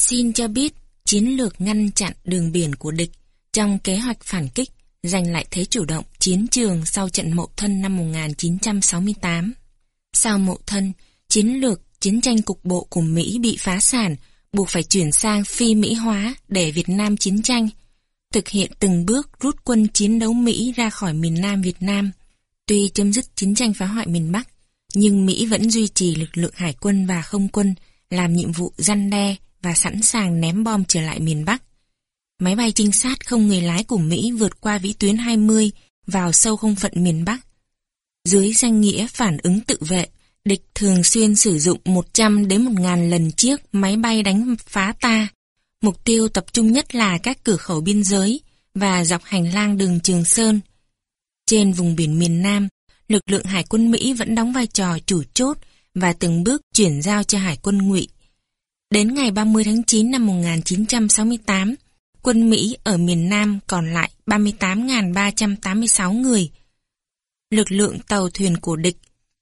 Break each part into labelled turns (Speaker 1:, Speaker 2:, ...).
Speaker 1: Xin cho biết chiến lược ngăn chặn đường biển của địch trong kế hoạch phản kích, giành lại thế chủ động chiến trường sau trận Mậu Thân năm 1968. Sau Mậu Thân, chiến lược chiến tranh cục bộ của Mỹ bị phá sản, buộc phải chuyển sang phi Mỹ hóa để Việt Nam chiến tranh, thực hiện từng bước rút quân chiến đấu Mỹ ra khỏi miền Nam Việt Nam. Tuy chấm dứt chiến tranh phá hoại miền Bắc, nhưng Mỹ vẫn duy trì lực lượng hải quân và không quân làm nhiệm vụ răn đe và sẵn sàng ném bom trở lại miền Bắc. Máy bay trinh sát không người lái của Mỹ vượt qua vĩ tuyến 20 vào sâu không phận miền Bắc. Dưới danh nghĩa phản ứng tự vệ, địch thường xuyên sử dụng 100 đến 1.000 lần chiếc máy bay đánh phá ta. Mục tiêu tập trung nhất là các cửa khẩu biên giới và dọc hành lang đường Trường Sơn. Trên vùng biển miền Nam, lực lượng hải quân Mỹ vẫn đóng vai trò chủ chốt và từng bước chuyển giao cho hải quân Ngụy. Đến ngày 30 tháng 9 năm 1968, quân Mỹ ở miền Nam còn lại 38.386 người. Lực lượng tàu thuyền của địch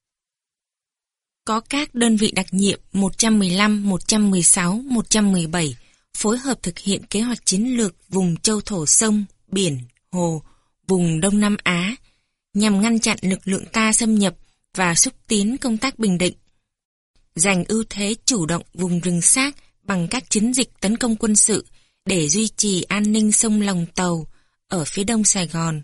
Speaker 1: có các đơn vị đặc nhiệm 115, 116, 117 phối hợp thực hiện kế hoạch chiến lược vùng châu thổ sông, biển, hồ, vùng Đông Nam Á nhằm ngăn chặn lực lượng ta xâm nhập và xúc tiến công tác bình định. Giành ưu thế chủ động vùng rừng xác bằng các chiến dịch tấn công quân sự để duy trì an ninh sông Lòng Tàu ở phía đông Sài Gòn.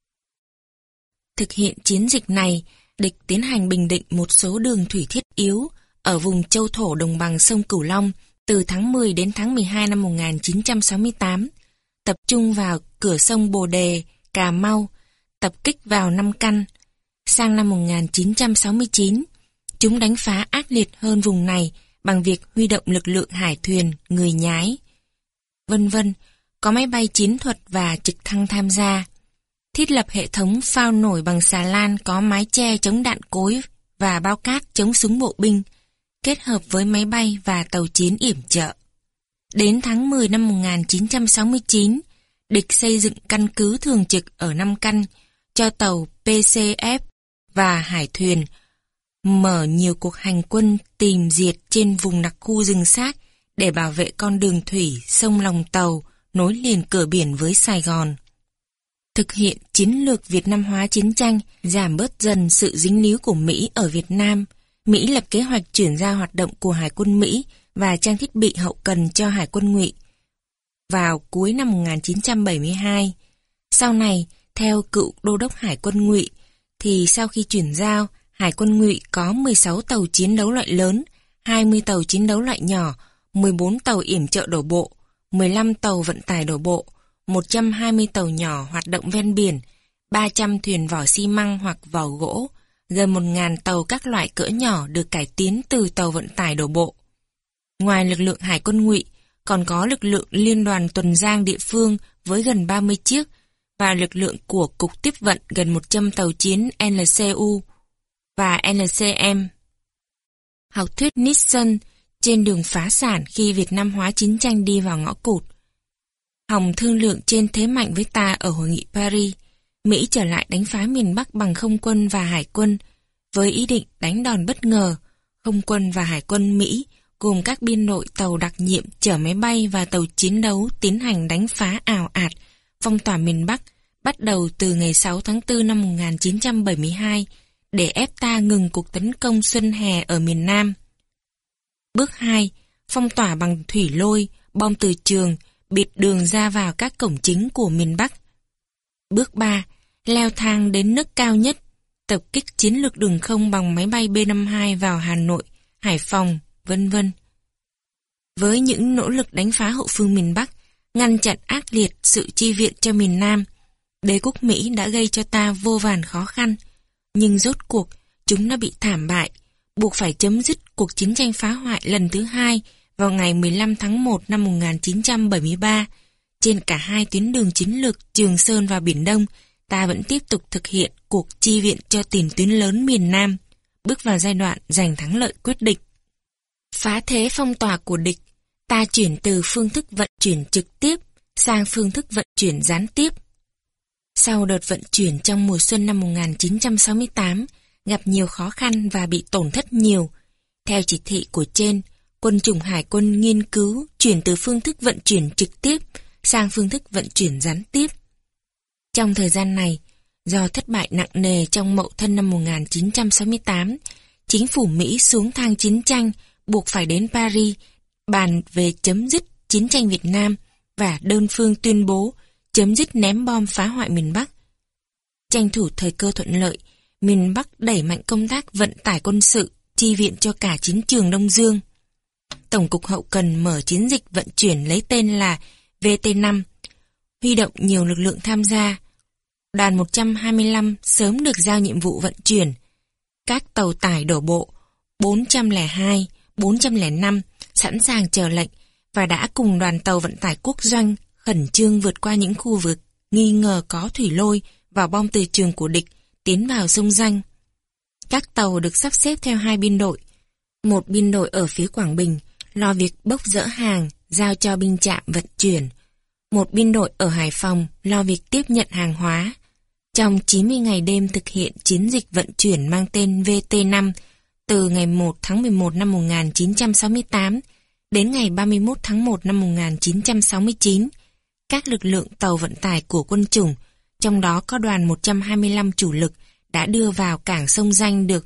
Speaker 1: Thực hiện chiến dịch này, địch tiến hành bình định một số đường thủy thiết yếu ở vùng châu thổ đồng bằng sông Cửu Long từ tháng 10 đến tháng 12 năm 1968, tập trung vào cửa sông Bồ Đề, Cà Mau, tập kích vào Nam Căn. Sang năm 1969, chúng đánh phá ác liệt hơn vùng này bằng việc huy động lực lượng hải thuyền, người nhái, vân vân, có máy bay chiến thuật và trực thăng tham gia. Thiết lập hệ thống phao nổi bằng xà lan có mái che chống đạn cối và bao cát chống súng bộ binh, kết hợp với máy bay và tàu chiến yểm trợ. Đến tháng 10 năm 1969, địch xây dựng căn cứ thường trực ở Nam Căn cho tàu PCF và hải thuyền, mở nhiều cuộc hành quân tìm diệt trên vùng đặc khu rừng xác để bảo vệ con đường thủy sông Lòng Tàu nối liền cửa biển với Sài Gòn. Thực hiện chiến lược Việt Nam hóa chiến tranh, giảm bớt dần sự dính líu của Mỹ ở Việt Nam, Mỹ lập kế hoạch chuyển giao hoạt động của Hải quân Mỹ và trang thiết bị hậu cần cho Hải quân Ngụy vào cuối năm 1972. Sau này, theo cựu đô đốc Hải quân Ngụy, thì sau khi chuyển giao, Hải quân Ngụy có 16 tàu chiến đấu loại lớn, 20 tàu chiến đấu loại nhỏ, 14 tàu yểm trợ đổ bộ, 15 tàu vận tải đổ bộ, 120 tàu nhỏ hoạt động ven biển, 300 thuyền vỏ xi măng hoặc vỏ gỗ, gần 1.000 tàu các loại cỡ nhỏ được cải tiến từ tàu vận tải đổ bộ. Ngoài lực lượng Hải quân Ngụy, còn có lực lượng Liên đoàn Tuần Giang địa phương với gần 30 chiếc và lực lượng của Cục Tiếp vận gần 100 tàu chiến LCU và LCM. Học thuyết Nixon trên đường phá sản khi Việt Nam hóa chiến tranh đi vào ngõ cụt. Hòng thương lượng trên thế mạnh với ta ở hội nghị Paris, Mỹ trở lại đánh phá miền Bắc bằng không quân và hải quân, với ý định đánh đòn bất ngờ. Không quân và hải quân Mỹ gồm các biên đội tàu đặc nhiệm chở máy bay và tàu chiến đấu tiến hành đánh phá ào ạt, phong tỏa miền Bắc, bắt đầu từ ngày 6 tháng 4 năm 1972, để ép ta ngừng cuộc tấn công xuân hè ở miền Nam. Bước 2. Phong tỏa bằng thủy lôi, bom từ trường, bịt đường ra vào các cổng chính của miền Bắc. Bước 3. Leo thang đến nước cao nhất, tập kích chiến lược đường không bằng máy bay B-52 vào Hà Nội, Hải Phòng, vân vân. Với những nỗ lực đánh phá hậu phương miền Bắc, ngăn chặn ác liệt sự chi viện cho miền Nam, đế quốc Mỹ đã gây cho ta vô vàn khó khăn, nhưng rốt cuộc chúng đã bị thảm bại, buộc phải chấm dứt cuộc chiến tranh phá hoại lần thứ hai vào ngày 15 tháng 1 năm 1973. Trên cả hai tuyến đường chiến lược Trường Sơn và Biển Đông, ta vẫn tiếp tục thực hiện cuộc chi viện cho tiền tuyến lớn miền Nam, bước vào giai đoạn giành thắng lợi quyết định. Phá thế phong tỏa của địch, ta chuyển từ phương thức vận chuyển trực tiếp sang phương thức vận chuyển gián tiếp. Sau đợt vận chuyển trong mùa xuân năm 1968, gặp nhiều khó khăn và bị tổn thất nhiều. Theo chỉ thị của trên, Quân chủng hải quân nghiên cứu chuyển từ phương thức vận chuyển trực tiếp sang phương thức vận chuyển gián tiếp. Trong thời gian này, do thất bại nặng nề trong Mậu Thân năm 1968, chính phủ Mỹ xuống thang chiến tranh, buộc phải đến Paris bàn về chấm dứt chiến tranh Việt Nam và đơn phương tuyên bố chấm dứt ném bom phá hoại miền Bắc. Tranh thủ thời cơ thuận lợi, miền Bắc đẩy mạnh công tác vận tải quân sự, chi viện cho cả chiến trường Đông Dương. Tổng cục Hậu cần mở chiến dịch vận chuyển lấy tên là VT5, huy động nhiều lực lượng tham gia. Đoàn 125 sớm được giao nhiệm vụ vận chuyển. Các tàu tải đổ bộ 402, 405 sẵn sàng chờ lệnh và đã cùng đoàn tàu vận tải quốc doanh khẩn trương vượt qua những khu vực nghi ngờ có thủy lôi và bom từ trường của địch tiến vào sông Danh. Các tàu được sắp xếp theo hai biên đội. Một biên đội ở phía Quảng Bình lo việc bốc dỡ hàng giao cho binh trạm vận chuyển. Một biên đội ở Hải Phòng lo việc tiếp nhận hàng hóa. Trong 90 ngày đêm thực hiện chiến dịch vận chuyển mang tên VT5 từ ngày 1 tháng 11 năm 1968 đến ngày 31 tháng 1 năm 1969, các lực lượng tàu vận tải của quân chủng, trong đó có đoàn 125 chủ lực, đã đưa vào cảng sông Danh được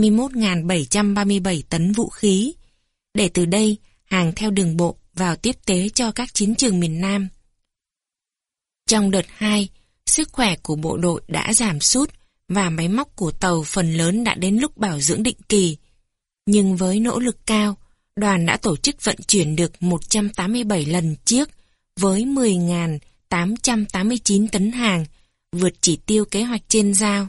Speaker 1: 21.737 tấn vũ khí, để từ đây hàng theo đường bộ vào tiếp tế cho các chiến trường miền Nam. Trong đợt 2, sức khỏe của bộ đội đã giảm sút và máy móc của tàu phần lớn đã đến lúc bảo dưỡng định kỳ. Nhưng với nỗ lực cao, đoàn đã tổ chức vận chuyển được 187 lần chiếc với 10.889 tấn hàng, vượt chỉ tiêu kế hoạch trên giao.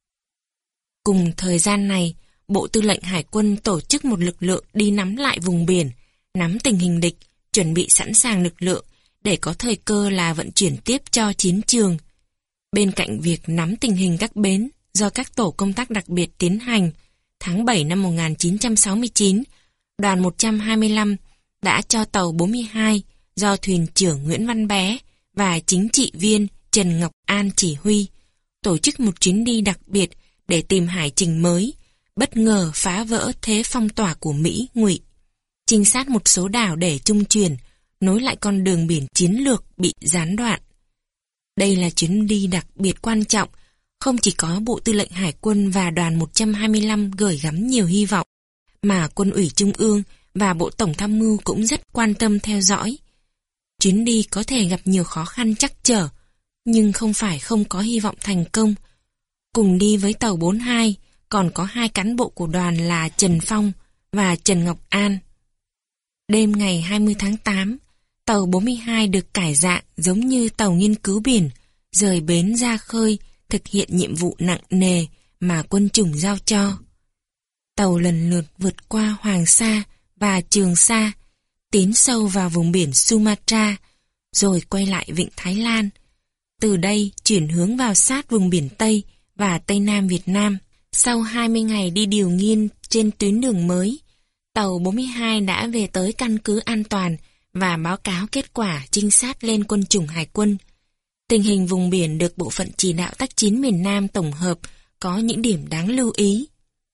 Speaker 1: Cùng thời gian này, Bộ Tư lệnh Hải quân tổ chức một lực lượng đi nắm lại vùng biển, nắm tình hình địch, chuẩn bị sẵn sàng lực lượng để có thời cơ là vận chuyển tiếp cho chiến trường. Bên cạnh việc nắm tình hình các bến do các tổ công tác đặc biệt tiến hành, tháng 7 năm 1969, đoàn 125 đã cho tàu 42 do thuyền trưởng Nguyễn Văn Bé và chính trị viên Trần Ngọc An chỉ huy, tổ chức một chuyến đi đặc biệt để tìm hải trình mới, bất ngờ phá vỡ thế phong tỏa của Mỹ, Ngụy, trinh sát một số đảo để trung chuyển, nối lại con đường biển chiến lược bị gián đoạn. Đây là chuyến đi đặc biệt quan trọng, không chỉ có Bộ Tư lệnh Hải quân và đoàn 125 gửi gắm nhiều hy vọng, mà Quân ủy Trung ương và Bộ Tổng tham mưu cũng rất quan tâm theo dõi. Chuyến đi có thể gặp nhiều khó khăn trắc trở, nhưng không phải không có hy vọng thành công. Cùng đi với tàu 42 còn có hai cán bộ của đoàn là Trần Phong và Trần Ngọc An. Đêm ngày 20 tháng 8, tàu 42 được cải dạng giống như tàu nghiên cứu biển, rời bến ra khơi, thực hiện nhiệm vụ nặng nề mà quân chủng giao cho. Tàu lần lượt vượt qua Hoàng Sa và Trường Sa, tiến sâu vào vùng biển Sumatra, rồi quay lại vịnh Thái Lan. Từ đây chuyển hướng vào sát vùng biển Tây và Tây Nam Việt Nam. Sau 20 ngày đi điều nghiên trên tuyến đường mới, tàu 42 đã về tới căn cứ an toàn và báo cáo kết quả trinh sát lên quân chủng hải quân. Tình hình vùng biển được Bộ phận Chỉ đạo tác chiến miền Nam tổng hợp có những điểm đáng lưu ý.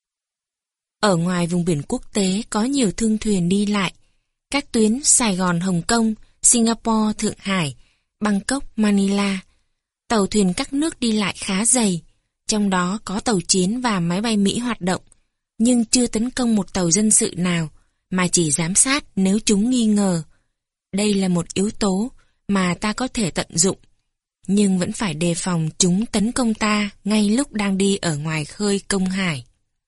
Speaker 1: Ở ngoài vùng biển quốc tế có nhiều thương thuyền đi lại. Các tuyến Sài Gòn, Hồng Kông, Singapore, Thượng Hải, Bangkok, Manila. Tàu thuyền các nước đi lại khá dày, trong đó có tàu chiến và máy bay Mỹ hoạt động, nhưng chưa tấn công một tàu dân sự nào, mà chỉ giám sát nếu chúng nghi ngờ. Đây là một yếu tố mà ta có thể tận dụng, nhưng vẫn phải đề phòng chúng tấn công ta ngay lúc đang đi ở ngoài khơi công hải.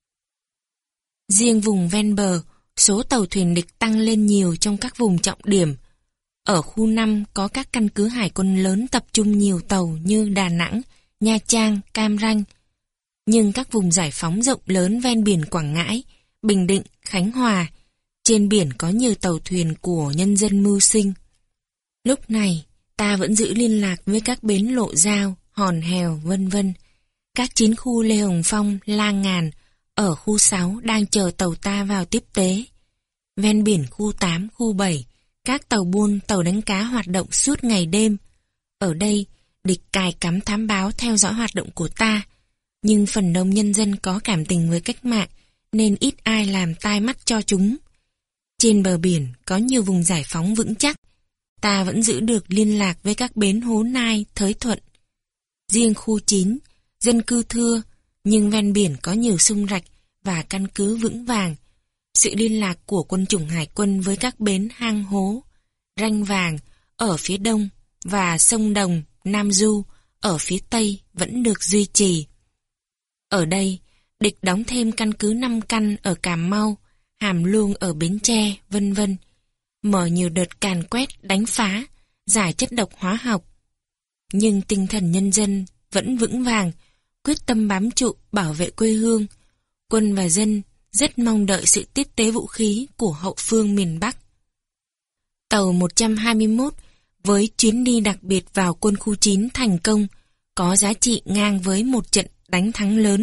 Speaker 1: Riêng vùng ven bờ, số tàu thuyền địch tăng lên nhiều trong các vùng trọng điểm. Ở khu 5 có các căn cứ hải quân lớn tập trung nhiều tàu như Đà Nẵng, Nha Trang, Cam Ranh. Nhưng các vùng giải phóng rộng lớn ven biển Quảng Ngãi, Bình Định, Khánh Hòa, trên biển có nhiều tàu thuyền của nhân dân mưu sinh. Lúc này, ta vẫn giữ liên lạc với các bến Lộ Giao, Hòn Hèo, vân vân. Các chiến khu Lê Hồng Phong, La Ngàn ở khu 6 đang chờ tàu ta vào tiếp tế. Ven biển khu 8, khu 7, các tàu buôn, tàu đánh cá hoạt động suốt ngày đêm. Ở đây, địch cài cắm thám báo theo dõi hoạt động của ta, nhưng phần đông nhân dân có cảm tình với cách mạng nên ít ai làm tai mắt cho chúng. Trên bờ biển có nhiều vùng giải phóng vững chắc, ta vẫn giữ được liên lạc với các bến Hố Nai, Thới Thuận. Riêng khu 9, dân cư thưa, nhưng ven biển có nhiều sông rạch và căn cứ vững vàng. Sự liên lạc của quân chủng hải quân với các bến Hang Hố, Ranh Vàng ở phía đông và sông Đồng, Nam Du ở phía tây vẫn được duy trì. Ở đây, địch đóng thêm căn cứ 5 căn ở Cà Mau, Hàm Luông ở Bến Tre, vân vân, mở nhiều đợt càn quét, đánh phá, giải chất độc hóa học. Nhưng tinh thần nhân dân vẫn vững vàng, quyết tâm bám trụ bảo vệ quê hương. Quân và dân rất mong đợi sự tiếp tế vũ khí của hậu phương miền Bắc. Tàu 121 với chuyến đi đặc biệt vào quân khu 9 thành công, có giá trị ngang với một trận đánh thắng lớn.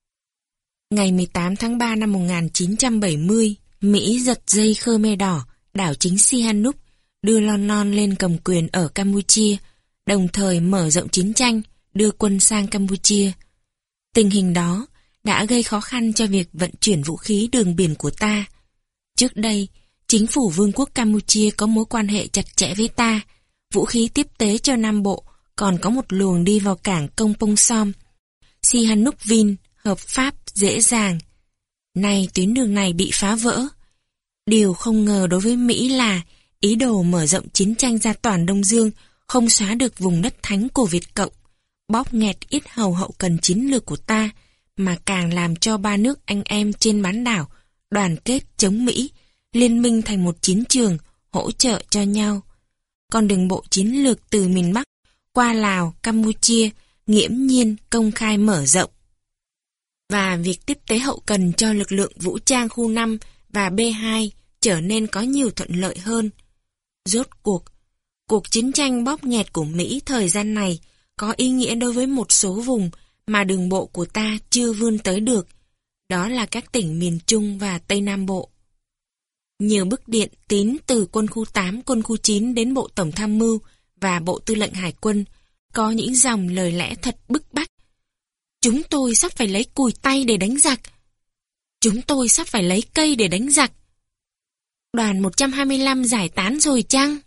Speaker 1: Ngày 18 tháng 3 năm 1970, Mỹ giật dây Khmer Đỏ, đảo chính Sihanouk, đưa Lon Non lên cầm quyền ở Campuchia, đồng thời mở rộng chiến tranh, đưa quân sang Campuchia. Tình hình đó đã gây khó khăn cho việc vận chuyển vũ khí đường biển của ta. Trước đây, chính phủ Vương quốc Campuchia có mối quan hệ chặt chẽ với ta, vũ khí tiếp tế cho Nam Bộ còn có một luồng đi vào cảng Công Pông Som. Sihanouk Vin hợp pháp dễ dàng. Nay tuyến đường này bị phá vỡ. Điều không ngờ đối với Mỹ là ý đồ mở rộng chiến tranh ra toàn Đông Dương không xóa được vùng đất thánh của Việt Cộng, bóp nghẹt ít hầu hậu cần chiến lược của ta, mà càng làm cho ba nước anh em trên bán đảo đoàn kết chống Mỹ, liên minh thành một chiến trường, hỗ trợ cho nhau. Còn đường bộ chiến lược từ miền Bắc qua Lào, Campuchia nghiễm nhiên công khai mở rộng. Và việc tiếp tế hậu cần cho lực lượng vũ trang khu 5 và B2 trở nên có nhiều thuận lợi hơn. Rốt cuộc chiến tranh bóp nghẹt của Mỹ thời gian này có ý nghĩa đối với một số vùng mà đường bộ của ta chưa vươn tới được, đó là các tỉnh miền Trung và Tây Nam Bộ. Nhiều bức điện tín từ quân khu 8, quân khu 9 đến Bộ Tổng Tham mưu và Bộ Tư lệnh Hải quân có những dòng lời lẽ thật bức bách. Chúng tôi sắp phải lấy cùi tay để đánh giặc. Chúng tôi sắp phải lấy cây để đánh giặc. Đoàn 125 giải tán rồi chăng?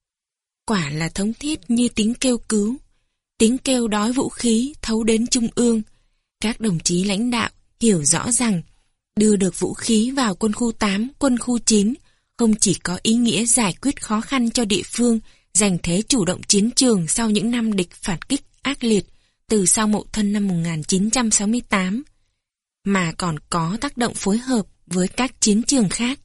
Speaker 1: Quả là thống thiết như tiếng kêu cứu, tiếng kêu đói vũ khí thấu đến Trung ương. Các đồng chí lãnh đạo hiểu rõ rằng đưa được vũ khí vào quân khu 8, quân khu 9 không chỉ có ý nghĩa giải quyết khó khăn cho địa phương, giành thế chủ động chiến trường sau những năm địch phản kích ác liệt từ sau Mậu Thân năm 1968, mà còn có tác động phối hợp với các chiến trường khác.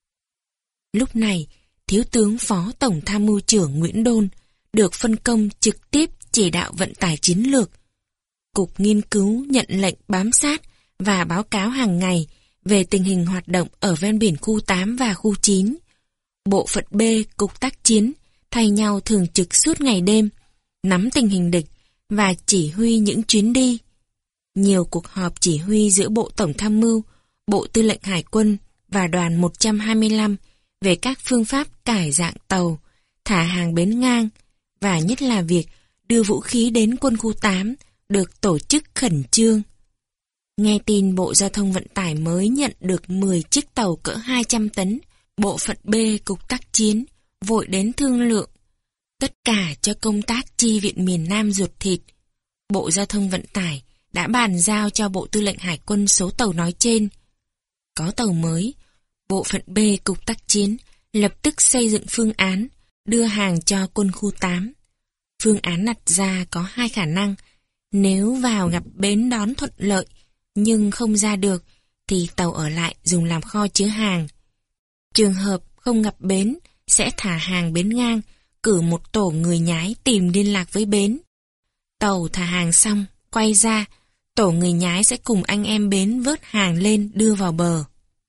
Speaker 1: Lúc này, Thiếu tướng Phó Tổng Tham mưu trưởng Nguyễn Đôn được phân công trực tiếp chỉ đạo vận tải chiến lược. Cục nghiên cứu nhận lệnh bám sát và báo cáo hàng ngày về tình hình hoạt động ở ven biển khu 8 và khu 9. Bộ phận B, Cục tác chiến, thay nhau thường trực suốt ngày đêm, nắm tình hình địch và chỉ huy những chuyến đi. Nhiều cuộc họp chỉ huy giữa Bộ Tổng Tham mưu, Bộ Tư lệnh Hải quân và đoàn 125 về các phương pháp cải dạng tàu, thả hàng bến ngang, và nhất là việc đưa vũ khí đến quân khu 8 được tổ chức khẩn trương. Nghe tin Bộ Giao thông Vận tải mới nhận được 10 chiếc tàu cỡ 200 tấn, Bộ phận B, Cục tác chiến, vội đến thương lượng. Tất cả cho công tác chi viện miền Nam ruột thịt. Bộ Giao thông Vận tải đã bàn giao cho Bộ Tư lệnh Hải quân số tàu nói trên. Có tàu mới, Bộ phận B, Cục tác chiến lập tức xây dựng phương án đưa hàng cho quân khu 8. Phương án đặt ra có hai khả năng. Nếu vào gặp bến đón thuận lợi nhưng không ra được thì tàu ở lại dùng làm kho chứa hàng. Trường hợp không gặp bến sẽ thả hàng bến ngang, cử một tổ người nhái tìm liên lạc với bến. Tàu thả hàng xong, quay ra, tổ người nhái sẽ cùng anh em bến vớt hàng lên đưa vào bờ.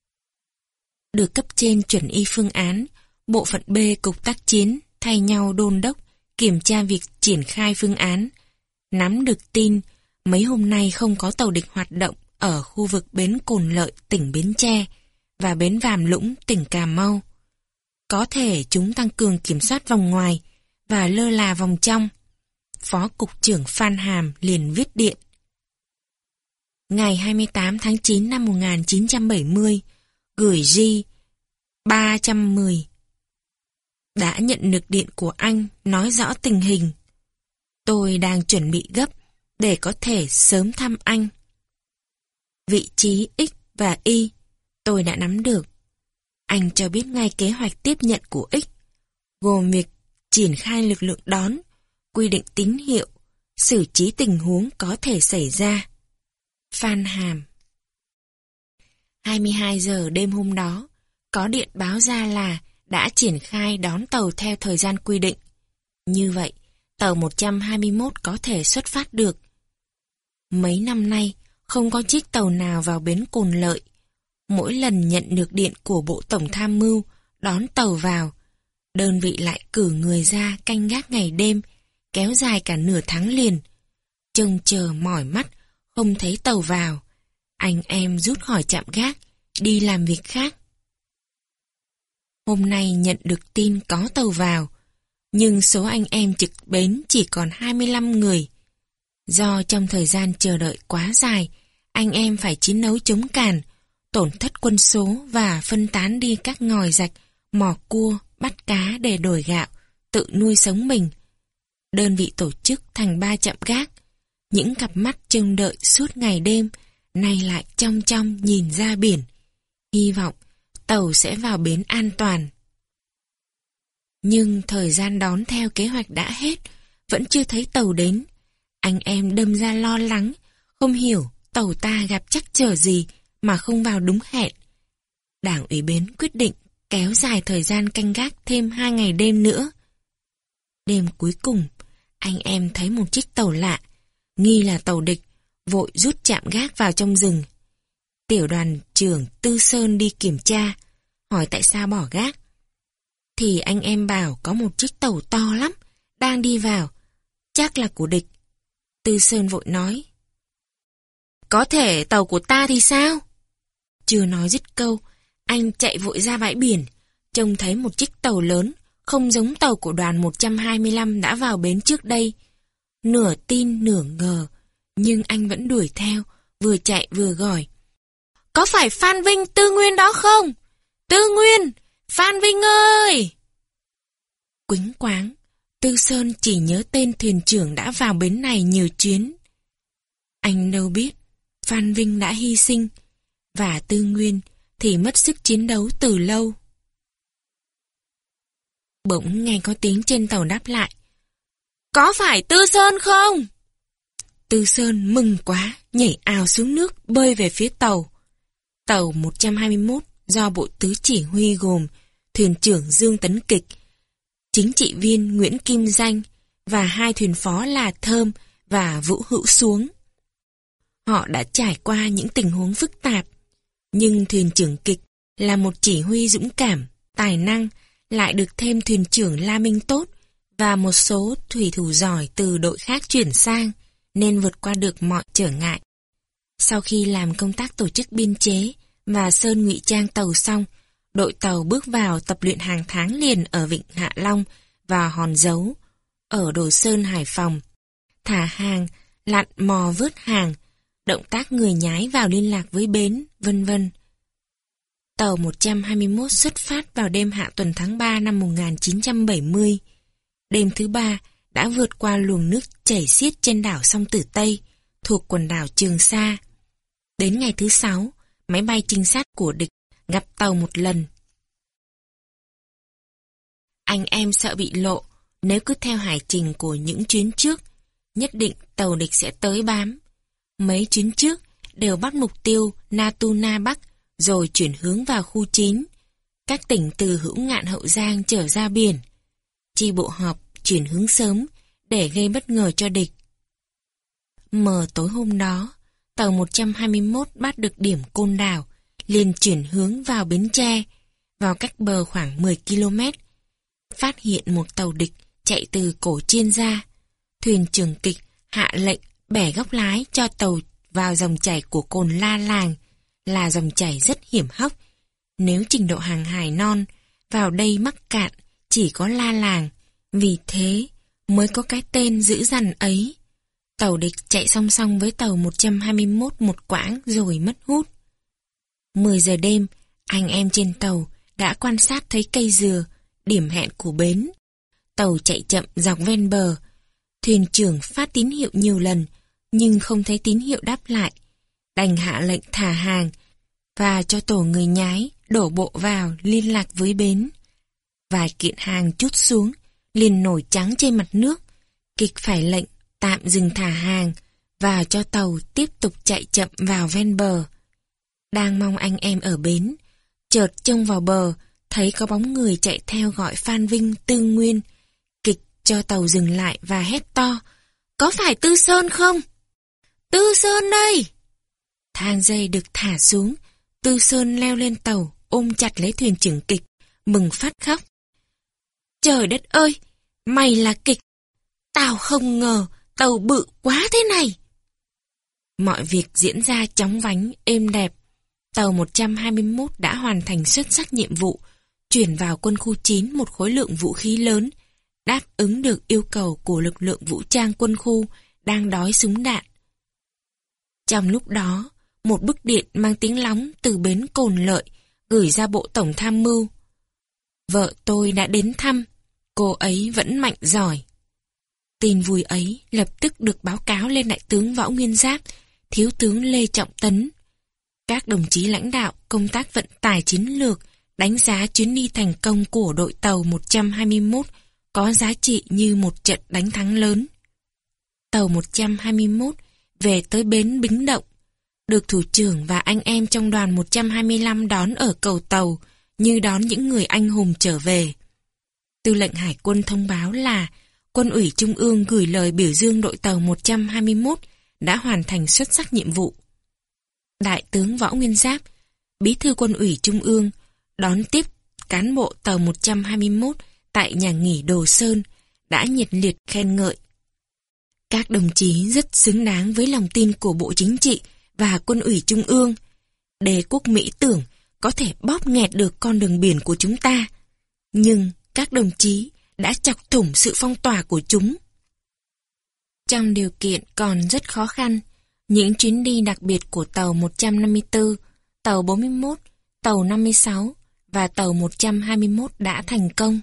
Speaker 1: Được cấp trên chuẩn y phương án, Bộ phận B, Cục tác chiến thay nhau đôn đốc, kiểm tra việc triển khai phương án. Nắm được tin, mấy hôm nay không có tàu địch hoạt động ở khu vực bến Cồn Lợi, tỉnh Bến Tre và bến Vàm Lũng, tỉnh Cà Mau. Có thể chúng tăng cường kiểm soát vòng ngoài và lơ là vòng trong. Phó Cục trưởng Phan Hàm liền viết điện. Ngày 28 tháng 9 năm 1970, gửi G. 310. Đã nhận được điện của anh nói rõ tình hình. Tôi đang chuẩn bị gấp để có thể sớm thăm anh. Vị trí X và Y tôi đã nắm được. Anh cho biết ngay kế hoạch tiếp nhận của X, gồm việc triển khai lực lượng đón, quy định tín hiệu, xử trí tình huống có thể xảy ra. Phan Hàm. 22 giờ đêm hôm đó, có điện báo ra là đã triển khai đón tàu theo thời gian quy định. Như vậy, tàu 121 có thể xuất phát được. Mấy năm nay, không có chiếc tàu nào vào bến Cồn Lợi. Mỗi lần nhận được điện của Bộ Tổng Tham mưu đón tàu vào, đơn vị lại cử người ra canh gác ngày đêm, kéo dài cả nửa tháng liền. Trông chờ mỏi mắt, không thấy tàu vào. Anh em rút khỏi trạm gác, đi làm việc khác. Hôm nay nhận được tin có tàu vào, nhưng số anh em trực bến chỉ còn 25 người. Do trong thời gian chờ đợi quá dài, anh em phải chiến đấu chống càn, tổn thất quân số và phân tán đi các ngòi rạch, mò cua, bắt cá để đổi gạo, tự nuôi sống mình. Đơn vị tổ chức thành 3 trạm gác. Những cặp mắt trông đợi suốt ngày đêm, nay lại trong trong nhìn ra biển. Hy vọng tàu sẽ vào bến an toàn. Nhưng thời gian đón theo kế hoạch đã hết, vẫn chưa thấy tàu đến. Anh em đâm ra lo lắng, không hiểu tàu ta gặp trắc trở gì mà không vào đúng hẹn. Đảng ủy bến quyết định kéo dài thời gian canh gác thêm 2 ngày đêm nữa. Đêm cuối cùng, anh em thấy một chiếc tàu lạ, nghi là tàu địch, vội rút trạm gác vào trong rừng. Tiểu đoàn trưởng Tư Sơn đi kiểm tra, hỏi tại sao bỏ gác. Thì anh em bảo có một chiếc tàu to lắm, đang đi vào, chắc là của địch. Tư Sơn vội nói, có thể tàu của ta thì sao? Chưa nói dứt câu, anh chạy vội ra bãi biển, trông thấy một chiếc tàu lớn, không giống tàu của đoàn 125 đã vào bến trước đây. Nửa tin nửa ngờ, nhưng anh vẫn đuổi theo, vừa chạy vừa gọi. Có phải Phan Vinh Tư Nguyên đó không? Tư Nguyên! Phan Vinh ơi! Quýnh quáng, Tư Sơn chỉ nhớ tên thuyền trưởng đã vào bến này nhiều chuyến. Anh đâu biết, Phan Vinh đã hy sinh, và Tư Nguyên thì mất sức chiến đấu từ lâu. Bỗng nghe có tiếng trên tàu đáp lại. Có phải Tư Sơn không? Tư Sơn mừng quá, nhảy ào xuống nước, bơi về phía tàu. Tàu 121 do Bộ Tứ chỉ huy gồm thuyền trưởng Dương Tấn Kịch, chính trị viên Nguyễn Kim Danh và 2 thuyền phó là Thơm và Vũ Hữu xuống. Họ đã trải qua những tình huống phức tạp, nhưng thuyền trưởng Kịch là một chỉ huy dũng cảm, tài năng, lại được thêm thuyền trưởng La Minh Tốt và một số thủy thủ giỏi từ đội khác chuyển sang, nên vượt qua được mọi trở ngại. Sau khi làm công tác tổ chức biên chế và sơn ngụy trang tàu xong, đội tàu bước vào tập luyện hàng tháng liền ở Vịnh Hạ Long và Hòn Dấu, ở Đồ Sơn, Hải Phòng. Thả hàng, lặn mò vớt hàng, động tác người nhái vào liên lạc với bến, vân vân. Tàu 121 xuất phát vào đêm hạ tuần tháng 3 năm 1970. Đêm thứ 3 đã vượt qua luồng nước chảy xiết trên đảo Song Tử Tây, thuộc quần đảo Trường Sa. Đến ngày thứ 6, máy bay trinh sát của địch gặp tàu một lần. Anh em sợ bị lộ, nếu cứ theo hải trình của những chuyến trước, nhất định tàu địch sẽ tới bám. Mấy chuyến trước đều bắt mục tiêu Natuna Bắc, rồi chuyển hướng vào khu 9, các tỉnh từ Hữu Ngạn Hậu Giang trở ra biển. Chi bộ họp chuyển hướng sớm để gây bất ngờ cho địch. Mờ tối hôm đó, tàu 121 bắt được điểm Côn Đảo, liền chuyển hướng vào Bến Tre, vào cách bờ khoảng 10 km. Phát hiện một tàu địch chạy từ Cổ Chiên ra. Thuyền trưởng Kịch hạ lệnh bẻ góc lái cho tàu vào dòng chảy của cồn La Làng, là dòng chảy rất hiểm hóc. Nếu trình độ hàng hải non, vào đây mắc cạn chỉ có La Làng, vì thế mới có cái tên dữ dằn ấy. Tàu địch chạy song song với tàu 121 một quãng rồi mất hút. 10 giờ đêm, anh em trên tàu gã quan sát thấy cây dừa, điểm hẹn của bến. Tàu chạy chậm dọc ven bờ. Thuyền trưởng phát tín hiệu nhiều lần, nhưng không thấy tín hiệu đáp lại. Đành hạ lệnh thả hàng và cho tổ người nhái đổ bộ vào liên lạc với bến. Vài kiện hàng trút xuống, liền nổi trắng trên mặt nước. Kịch phải lệnh tạm dừng thả hàng và cho tàu tiếp tục chạy chậm vào ven bờ. Đang mong anh em ở bến, chợt trông vào bờ, thấy có bóng người chạy theo gọi Phan Vinh, Tư Nguyên. Kịch cho tàu dừng lại và hét to: "Có phải Tư Sơn không?" "Tư Sơn đây!" Thang dây được thả xuống, Tư Sơn leo lên tàu, ôm chặt lấy thuyền trưởng Kịch, mừng phát khóc. "Trời đất ơi, mày là Kịch! Tao không ngờ tàu bự quá thế này!" Mọi việc diễn ra chóng vánh, êm đẹp. Tàu 121 đã hoàn thành xuất sắc nhiệm vụ, chuyển vào quân khu 9 một khối lượng vũ khí lớn, đáp ứng được yêu cầu của lực lượng vũ trang quân khu đang đói súng đạn. Trong lúc đó, một bức điện mang tiếng lóng từ bến Cồn Lợi gửi ra Bộ Tổng Tham mưu. "Vợ tôi đã đến thăm, cô ấy vẫn mạnh giỏi." Tin vui ấy lập tức được báo cáo lên Đại tướng Võ Nguyên Giáp, Thiếu tướng Lê Trọng Tấn. Các đồng chí lãnh đạo công tác vận tải chiến lược đánh giá chuyến đi thành công của đội tàu 121 có giá trị như một trận đánh thắng lớn. Tàu 121 về tới bến Bính Động, được thủ trưởng và anh em trong đoàn 125 đón ở cầu tàu như đón những người anh hùng trở về. Tư lệnh Hải quân thông báo là Quân ủy Trung ương gửi lời biểu dương đội tàu 121 đã hoàn thành xuất sắc nhiệm vụ. Đại tướng Võ Nguyên Giáp, Bí thư Quân ủy Trung ương, đón tiếp cán bộ tàu 121 tại nhà nghỉ Đồ Sơn, đã nhiệt liệt khen ngợi. Các đồng chí rất xứng đáng với lòng tin của Bộ Chính trị và Quân ủy Trung ương. Đế quốc Mỹ tưởng có thể bóp nghẹt được con đường biển của chúng ta, nhưng các đồng chí đã chọc thủng sự phong tỏa của chúng. Trong điều kiện còn rất khó khăn, những chuyến đi đặc biệt của tàu 154, tàu 41, tàu 56 và tàu 121 đã thành công.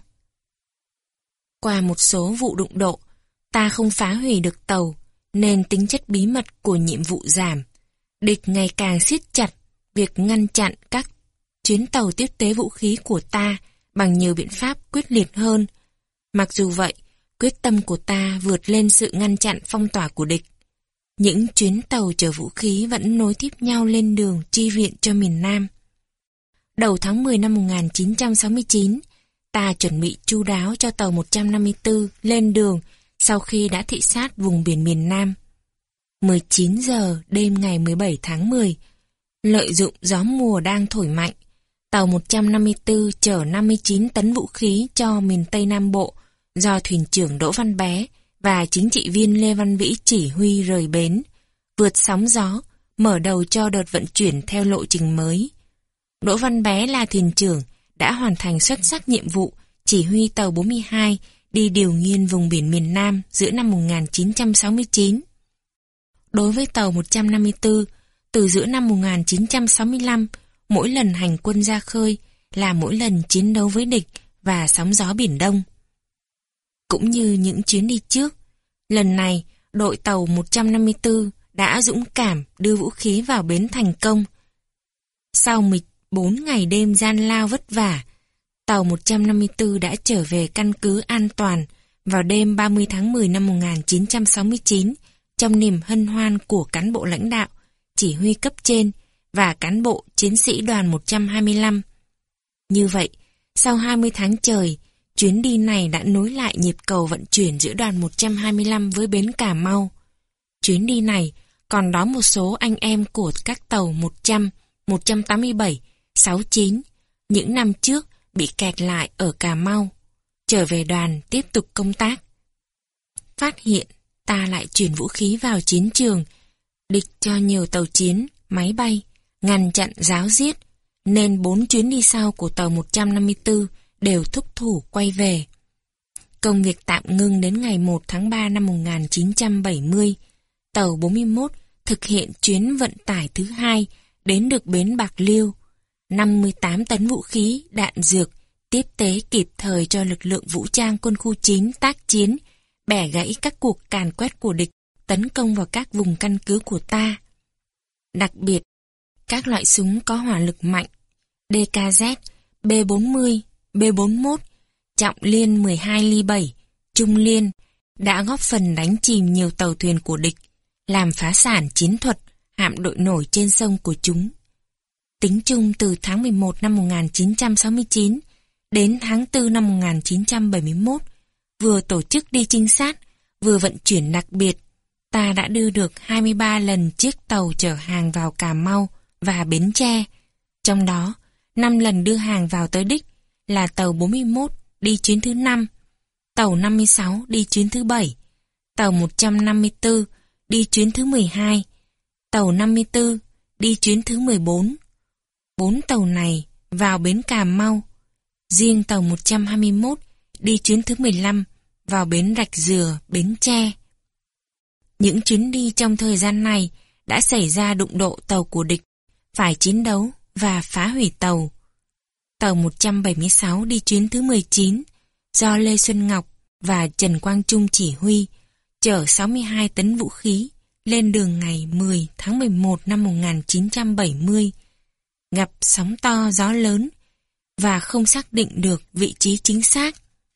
Speaker 1: Qua một số vụ đụng độ, ta không phá hủy được tàu, nên tính chất bí mật của nhiệm vụ giảm. Địch ngày càng siết chặt việc ngăn chặn các chuyến tàu tiếp tế vũ khí của ta bằng nhiều biện pháp quyết liệt hơn. Mặc dù vậy, quyết tâm của ta vượt lên sự ngăn chặn phong tỏa của địch. Những chuyến tàu chở vũ khí vẫn nối tiếp nhau lên đường chi viện cho miền Nam. Đầu tháng 10 năm 1969, ta chuẩn bị chu đáo cho tàu 154 lên đường sau khi đã thị sát vùng biển miền Nam. 19 giờ đêm ngày 17 tháng 10, lợi dụng gió mùa đang thổi mạnh, tàu 154 chở 59 tấn vũ khí cho miền Tây Nam Bộ do thuyền trưởng Đỗ Văn Bé và chính trị viên Lê Văn Vĩ chỉ huy rời bến, vượt sóng gió, mở đầu cho đợt vận chuyển theo lộ trình mới. Đỗ Văn Bé là thuyền trưởng, đã hoàn thành xuất sắc nhiệm vụ chỉ huy tàu 42 đi điều nghiên vùng biển miền Nam giữa năm 1969. Đối với tàu 154, từ giữa năm 1965, mỗi lần hành quân ra khơi là mỗi lần chiến đấu với địch và sóng gió Biển Đông. Cũng như những chuyến đi trước, lần này đội tàu 154 đã dũng cảm đưa vũ khí vào bến thành công. Sau 14 ngày đêm gian lao vất vả, tàu 154 đã trở về căn cứ an toàn vào đêm 30 tháng 10 năm 1969 trong niềm hân hoan của cán bộ lãnh đạo, chỉ huy cấp trên và cán bộ chiến sĩ đoàn 125. Như vậy, sau 20 tháng trời, chuyến đi này đã nối lại nhịp cầu vận chuyển giữa đoàn 125 với bến Cà Mau. Chuyến đi này còn đón một số anh em của các tàu 100, 187, 69, những năm trước bị kẹt lại ở Cà Mau, trở về đoàn tiếp tục công tác. Phát hiện ta lại chuyển vũ khí vào chiến trường, địch cho nhiều tàu chiến, máy bay, ngăn chặn giáo giết, nên 4 chuyến đi sau của tàu 154 đều thúc thủ quay về. Công việc tạm ngưng đến ngày 1 tháng 3 năm 1970, tàu 41 thực hiện chuyến vận tải thứ 2 đến được bến Bạc Liêu. 58 tấn vũ khí, đạn dược, tiếp tế kịp thời cho lực lượng vũ trang quân khu 9 tác chiến, bẻ gãy các cuộc càn quét của địch, tấn công vào các vùng căn cứ của ta. Đặc biệt, các loại súng có hỏa lực mạnh, DKZ, B40, B41, trọng liên 12 ly 7, trung liên, đã góp phần đánh chìm nhiều tàu thuyền của địch, làm phá sản chiến thuật, hạm đội nổi trên sông của chúng. Tính chung từ tháng 11 năm 1969 đến tháng 4 năm 1971, vừa tổ chức đi trinh sát, vừa vận chuyển đặc biệt, ta đã đưa được 23 lần chiếc tàu chở hàng vào Cà Mau và Bến Tre. Trong đó, 5 lần đưa hàng vào tới đích là tàu 41 đi chuyến thứ 5, tàu 56 đi chuyến thứ 7, tàu 154 đi chuyến thứ 12, tàu 54 đi chuyến thứ 14. 4 tàu này vào bến Cà Mau, riêng tàu 121 đi chuyến thứ 15 vào bến Rạch Dừa, Bến Tre. Những chuyến đi trong thời gian này đã xảy ra đụng độ tàu của địch, phải chiến đấu và phá hủy tàu. Tàu 176 đi chuyến thứ 19 do Lê Xuân Ngọc và Trần Quang Trung chỉ huy, chở 62 tấn vũ khí lên đường ngày 10 tháng 11 năm 1970, gặp sóng to gió lớn và không xác định được vị trí chính xác.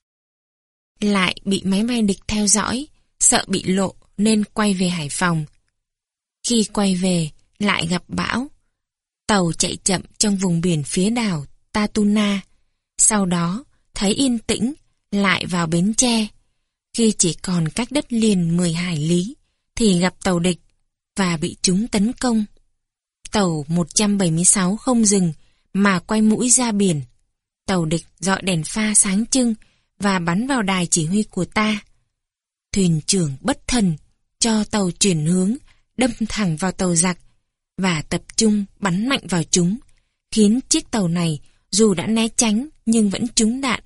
Speaker 1: Lại bị máy bay địch theo dõi, sợ bị lộ nên quay về Hải Phòng. Khi quay về, lại gặp bão. Tàu chạy chậm trong vùng biển phía đảo Tatuna. Sau đó, thấy yên tĩnh, lại vào Bến Tre. Khi chỉ còn cách đất liền 10 hải lý, thì gặp tàu địch và bị chúng tấn công. Tàu 176 không dừng mà quay mũi ra biển. Tàu địch dọi đèn pha sáng trưng và bắn vào đài chỉ huy của ta. Thuyền trưởng bất thần cho tàu chuyển hướng, đâm thẳng vào tàu giặc và tập trung bắn mạnh vào chúng, khiến chiếc tàu này dù đã né tránh nhưng vẫn trúng đạn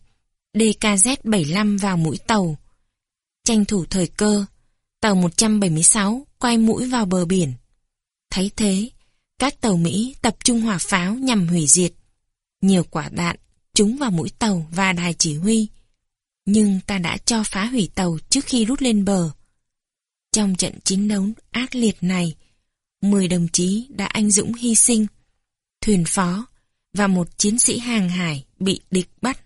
Speaker 1: DKZ-75 vào mũi tàu. Tranh thủ thời cơ, tàu 176 quay mũi vào bờ biển. Thấy thế, các tàu Mỹ tập trung hỏa pháo nhằm hủy diệt. Nhiều quả đạn trúng vào mũi tàu và đài chỉ huy, nhưng ta đã cho phá hủy tàu trước khi rút lên bờ. Trong trận chiến đấu ác liệt này, 10 đồng chí đã anh dũng hy sinh, thuyền phó và một chiến sĩ hàng hải bị địch bắt.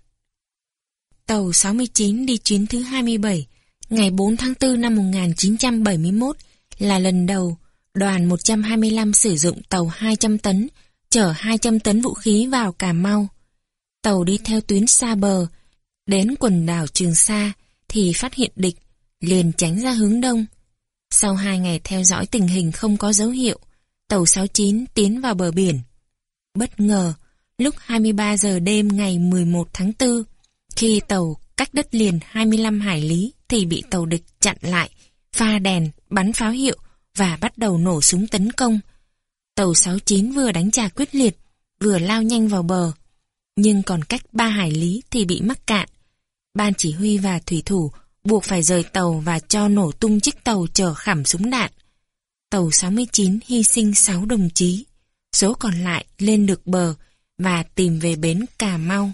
Speaker 1: Tàu 69 đi chuyến thứ 27, ngày 4 tháng 4 năm 1971 là lần đầu đoàn 125 sử dụng tàu 200 tấn, chở 200 tấn vũ khí vào Cà Mau. Tàu đi theo tuyến xa bờ, đến quần đảo Trường Sa thì phát hiện địch, liền tránh ra hướng đông. Sau 2 ngày theo dõi tình hình không có dấu hiệu, tàu 69 tiến vào bờ biển. Bất ngờ, lúc 23 giờ đêm ngày 11 tháng 4, khi tàu cách đất liền 25 hải lý thì bị tàu địch chặn lại, pha đèn, bắn pháo hiệu và bắt đầu nổ súng tấn công. Tàu 69 vừa đánh trả quyết liệt, vừa lao nhanh vào bờ, nhưng còn cách 3 hải lý thì bị mắc cạn. Ban chỉ huy và thủy thủ buộc phải rời tàu và cho nổ tung chiếc tàu chở khảm súng đạn. Tàu 69 hy sinh 6 đồng chí, số còn lại lên được bờ và tìm về bến Cà Mau.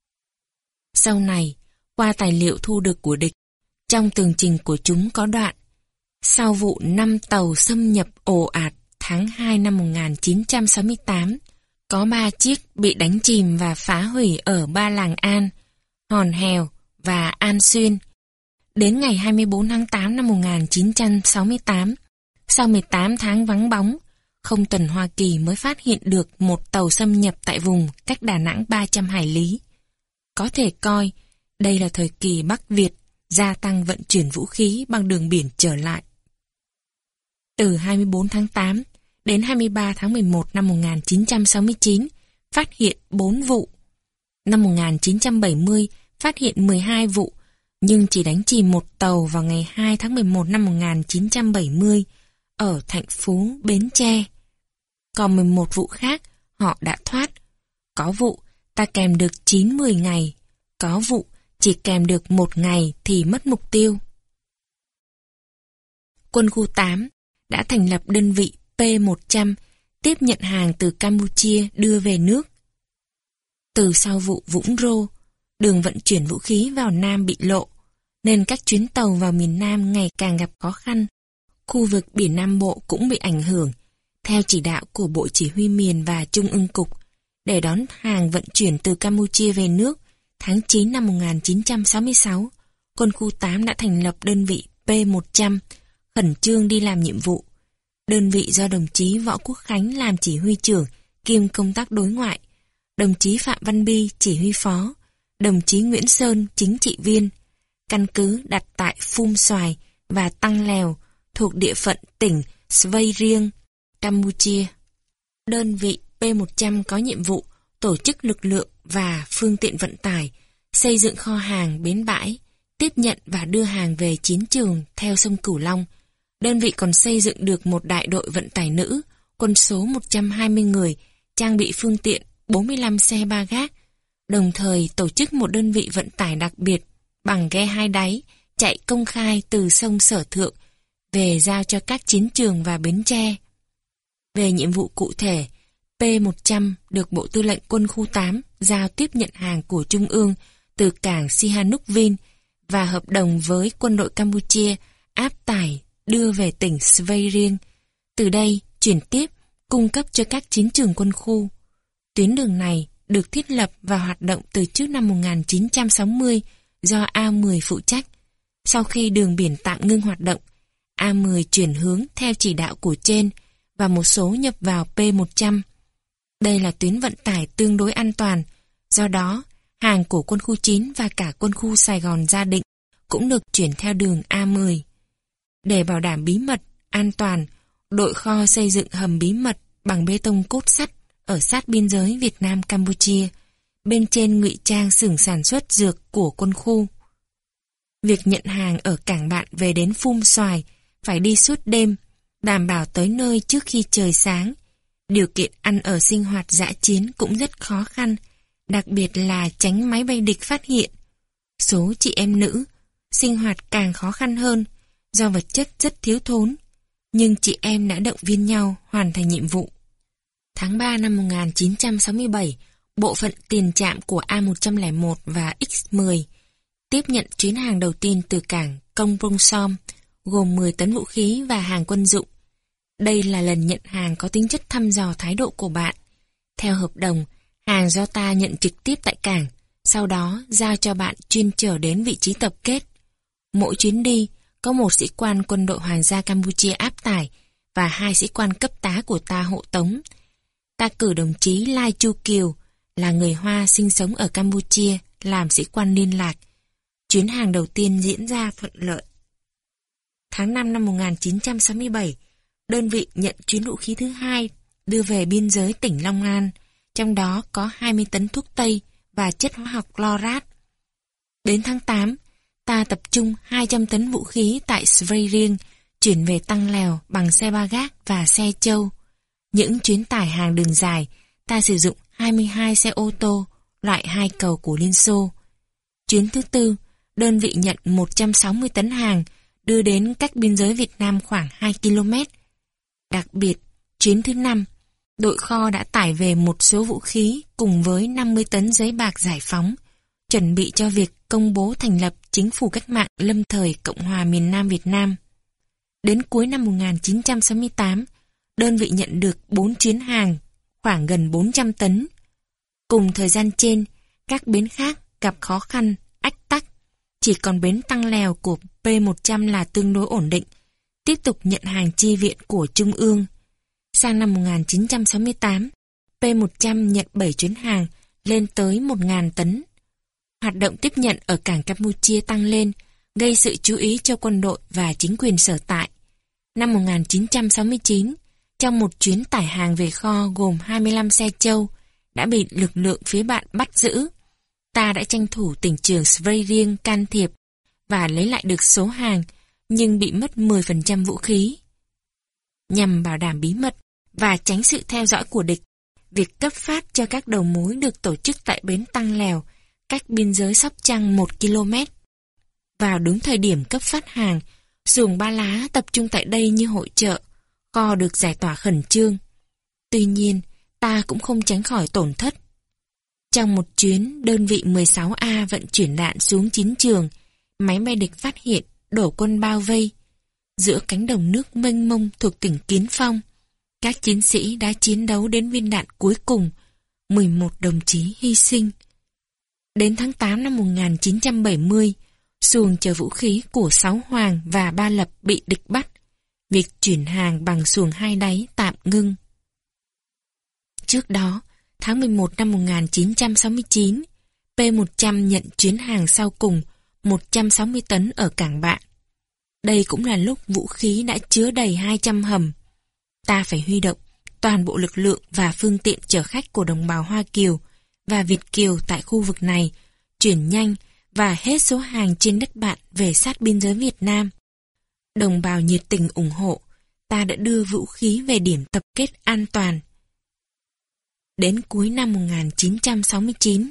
Speaker 1: Sau này, qua tài liệu thu được của địch, trong tường trình của chúng có đoạn: sau vụ 5 tàu xâm nhập ồ ạt tháng 2 năm 1968, có 3 chiếc bị đánh chìm và phá hủy ở Ba Làng An, Hòn Hèo và An Xuyên. Đến ngày 24 tháng 8 năm 1968, sau 18 tháng vắng bóng, không tuần Hoa Kỳ mới phát hiện được một tàu xâm nhập tại vùng cách Đà Nẵng 300 hải lý. Có thể coi đây là thời kỳ Bắc Việt gia tăng vận chuyển vũ khí bằng đường biển trở lại. Từ 24 tháng 8 đến 23 tháng 11 năm 1969, phát hiện 4 vụ. Năm 1970, phát hiện 12 vụ, nhưng chỉ đánh chìm một tàu vào ngày 2 tháng 11 năm 1970 ở Thạnh Phú, Bến Tre. Còn 11 vụ khác, họ đã thoát. Có vụ ta kèm được 9-10 ngày, có vụ chỉ kèm được 1 ngày thì mất mục tiêu. Quân khu 8 đã thành lập đơn vị P100 tiếp nhận hàng từ Campuchia đưa về nước. Từ sau vụ Vũng Rô, đường vận chuyển vũ khí vào Nam bị lộ, nên các chuyến tàu vào miền Nam ngày càng gặp khó khăn. Khu vực biển Nam Bộ cũng bị ảnh hưởng, theo chỉ đạo của Bộ Chỉ huy miền và Trung ương Cục, để đón hàng vận chuyển từ Campuchia về nước. Tháng 9 năm 1966, Quân khu 8 đã thành lập đơn vị P100, khẩn trương đi làm nhiệm vụ. Đơn vị do đồng chí Võ Quốc Khánh làm chỉ huy trưởng kiêm công tác đối ngoại, đồng chí Phạm Văn Bi chỉ huy phó, đồng chí Nguyễn Sơn chính trị viên. Căn cứ đặt tại Phum Xoài và Tăng Lèo thuộc địa phận tỉnh Svay Rieng, Campuchia. Đơn vị P100 có nhiệm vụ tổ chức lực lượng và phương tiện vận tải, xây dựng kho hàng, bến bãi, tiếp nhận và đưa hàng về chiến trường theo sông Cửu Long. Đơn vị còn xây dựng được một đại đội vận tải nữ, quân số 120 người, trang bị phương tiện 45 xe ba gác, đồng thời tổ chức một đơn vị vận tải đặc biệt bằng ghe hai đáy chạy công khai từ sông Sở Thượng về giao cho các chiến trường và bến tre. Về nhiệm vụ cụ thể, P100 được Bộ Tư lệnh Quân khu 8 giao tiếp nhận hàng của Trung ương từ cảng Sihanoukville và hợp đồng với quân đội Campuchia áp tải đưa về tỉnh Svay Rieng. Từ đây chuyển tiếp cung cấp cho các chiến trường quân khu. Tuyến đường này được thiết lập và hoạt động từ trước năm 1960 do A10 phụ trách. Sau khi đường biển tạm ngưng hoạt động, A10 chuyển hướng theo chỉ đạo của trên và một số nhập vào P100. Đây là tuyến vận tải tương đối an toàn, do đó hàng của quân khu 9 và cả quân khu Sài Gòn Gia Định cũng được chuyển theo đường A10. Để bảo đảm bí mật, an toàn, đội kho xây dựng hầm bí mật bằng bê tông cốt sắt ở sát biên giới Việt Nam-Campuchia, bên trên ngụy trang xưởng sản xuất dược của quân khu. Việc nhận hàng ở cảng bạn về đến Phum Xoài phải đi suốt đêm, đảm bảo tới nơi trước khi trời sáng. Điều kiện ăn ở sinh hoạt dã chiến cũng rất khó khăn, đặc biệt là tránh máy bay địch phát hiện. Số chị em nữ sinh hoạt càng khó khăn hơn do vật chất rất thiếu thốn, nhưng chị em đã động viên nhau hoàn thành nhiệm vụ. Tháng 3 năm 1967, bộ phận tiền trạm của A101 và X10 tiếp nhận chuyến hàng đầu tiên từ cảng Công Bông Som, gồm 10 tấn vũ khí và hàng quân dụng. Đây là lần nhận hàng có tính chất thăm dò thái độ của bạn. Theo hợp đồng, hàng do ta nhận trực tiếp tại cảng, sau đó giao cho bạn chuyên chở đến vị trí tập kết. Mỗi chuyến đi, có một sĩ quan quân đội Hoàng gia Campuchia áp tải và 2 sĩ quan cấp tá của ta hộ tống. Ta cử đồng chí Lai Chu Kiều, là người Hoa sinh sống ở Campuchia, làm sĩ quan liên lạc. Chuyến hàng đầu tiên diễn ra thuận lợi. Tháng 5 năm 1967, đơn vị nhận chuyến vũ khí thứ 2 đưa về biên giới tỉnh Long An, trong đó có 20 tấn thuốc tây và chất hóa học chlorat. Đến tháng 8, ta tập trung 200 tấn vũ khí tại Svay Rieng, chuyển về Tăng Lèo bằng xe ba gác và xe châu. Những chuyến tải hàng đường dài, ta sử dụng 22 xe ô tô, loại 2 cầu của Liên Xô. Chuyến thứ 4, đơn vị nhận 160 tấn hàng, đưa đến cách biên giới Việt Nam khoảng 2 km. Đặc biệt, chuyến thứ 5, đội kho đã tải về một số vũ khí cùng với 50 tấn giấy bạc giải phóng, chuẩn bị cho việc công bố thành lập Chính phủ Cách mạng lâm thời Cộng hòa miền Nam Việt Nam. Đến cuối năm 1968, đơn vị nhận được 4 chuyến hàng, khoảng gần 400 tấn. Cùng thời gian trên, các bến khác gặp khó khăn, ách tắc. Chỉ còn bến Tăng Lèo của P100 là tương đối ổn định, tiếp tục nhận hàng chi viện của Trung ương. Sang năm 1968, P100 nhận 7 chuyến hàng, lên tới 1.000 tấn. Hoạt động tiếp nhận ở cảng Campuchia tăng lên, gây sự chú ý cho quân đội và chính quyền sở tại. Năm 1969, trong một chuyến tải hàng về kho gồm 25 xe châu, đã bị lực lượng phía bạn bắt giữ. Ta đã tranh thủ tỉnh trường Svay Rieng can thiệp và lấy lại được số hàng, nhưng bị mất 10% vũ khí. Nhằm bảo đảm bí mật và tránh sự theo dõi của địch, việc cấp phát cho các đầu mối được tổ chức tại bến Tăng Lèo, cách biên giới Sóc Trăng 1 km. Vào đúng thời điểm cấp phát hàng, xuồng Ba Lá tập trung tại đây như hội chợ, kho được giải tỏa khẩn trương. Tuy nhiên, ta cũng không tránh khỏi tổn thất. Trong một chuyến, đơn vị 16A vận chuyển đạn xuống chiến trường, máy bay địch phát hiện đổ quân bao vây. Giữa cánh đồng nước mênh mông thuộc tỉnh Kiến Phong, các chiến sĩ đã chiến đấu đến viên đạn cuối cùng, 11 đồng chí hy sinh. Đến tháng 8 năm 1970, xuồng chở vũ khí của Sáu Hoàng và Ba Lập bị địch bắt. Việc chuyển hàng bằng xuồng hai đáy tạm ngưng. Trước đó, tháng 11 năm 1969, P-100 nhận chuyến hàng sau cùng 160 tấn ở Cảng Bạn. Đây cũng là lúc vũ khí đã chứa đầy 200 hầm. Ta phải huy động toàn bộ lực lượng và phương tiện chở khách của đồng bào Hoa Kiều và Việt Kiều tại khu vực này, chuyển nhanh và hết số hàng trên đất Bạn về sát biên giới Việt Nam. Đồng bào nhiệt tình ủng hộ, ta đã đưa vũ khí về điểm tập kết an toàn. Đến cuối năm 1969,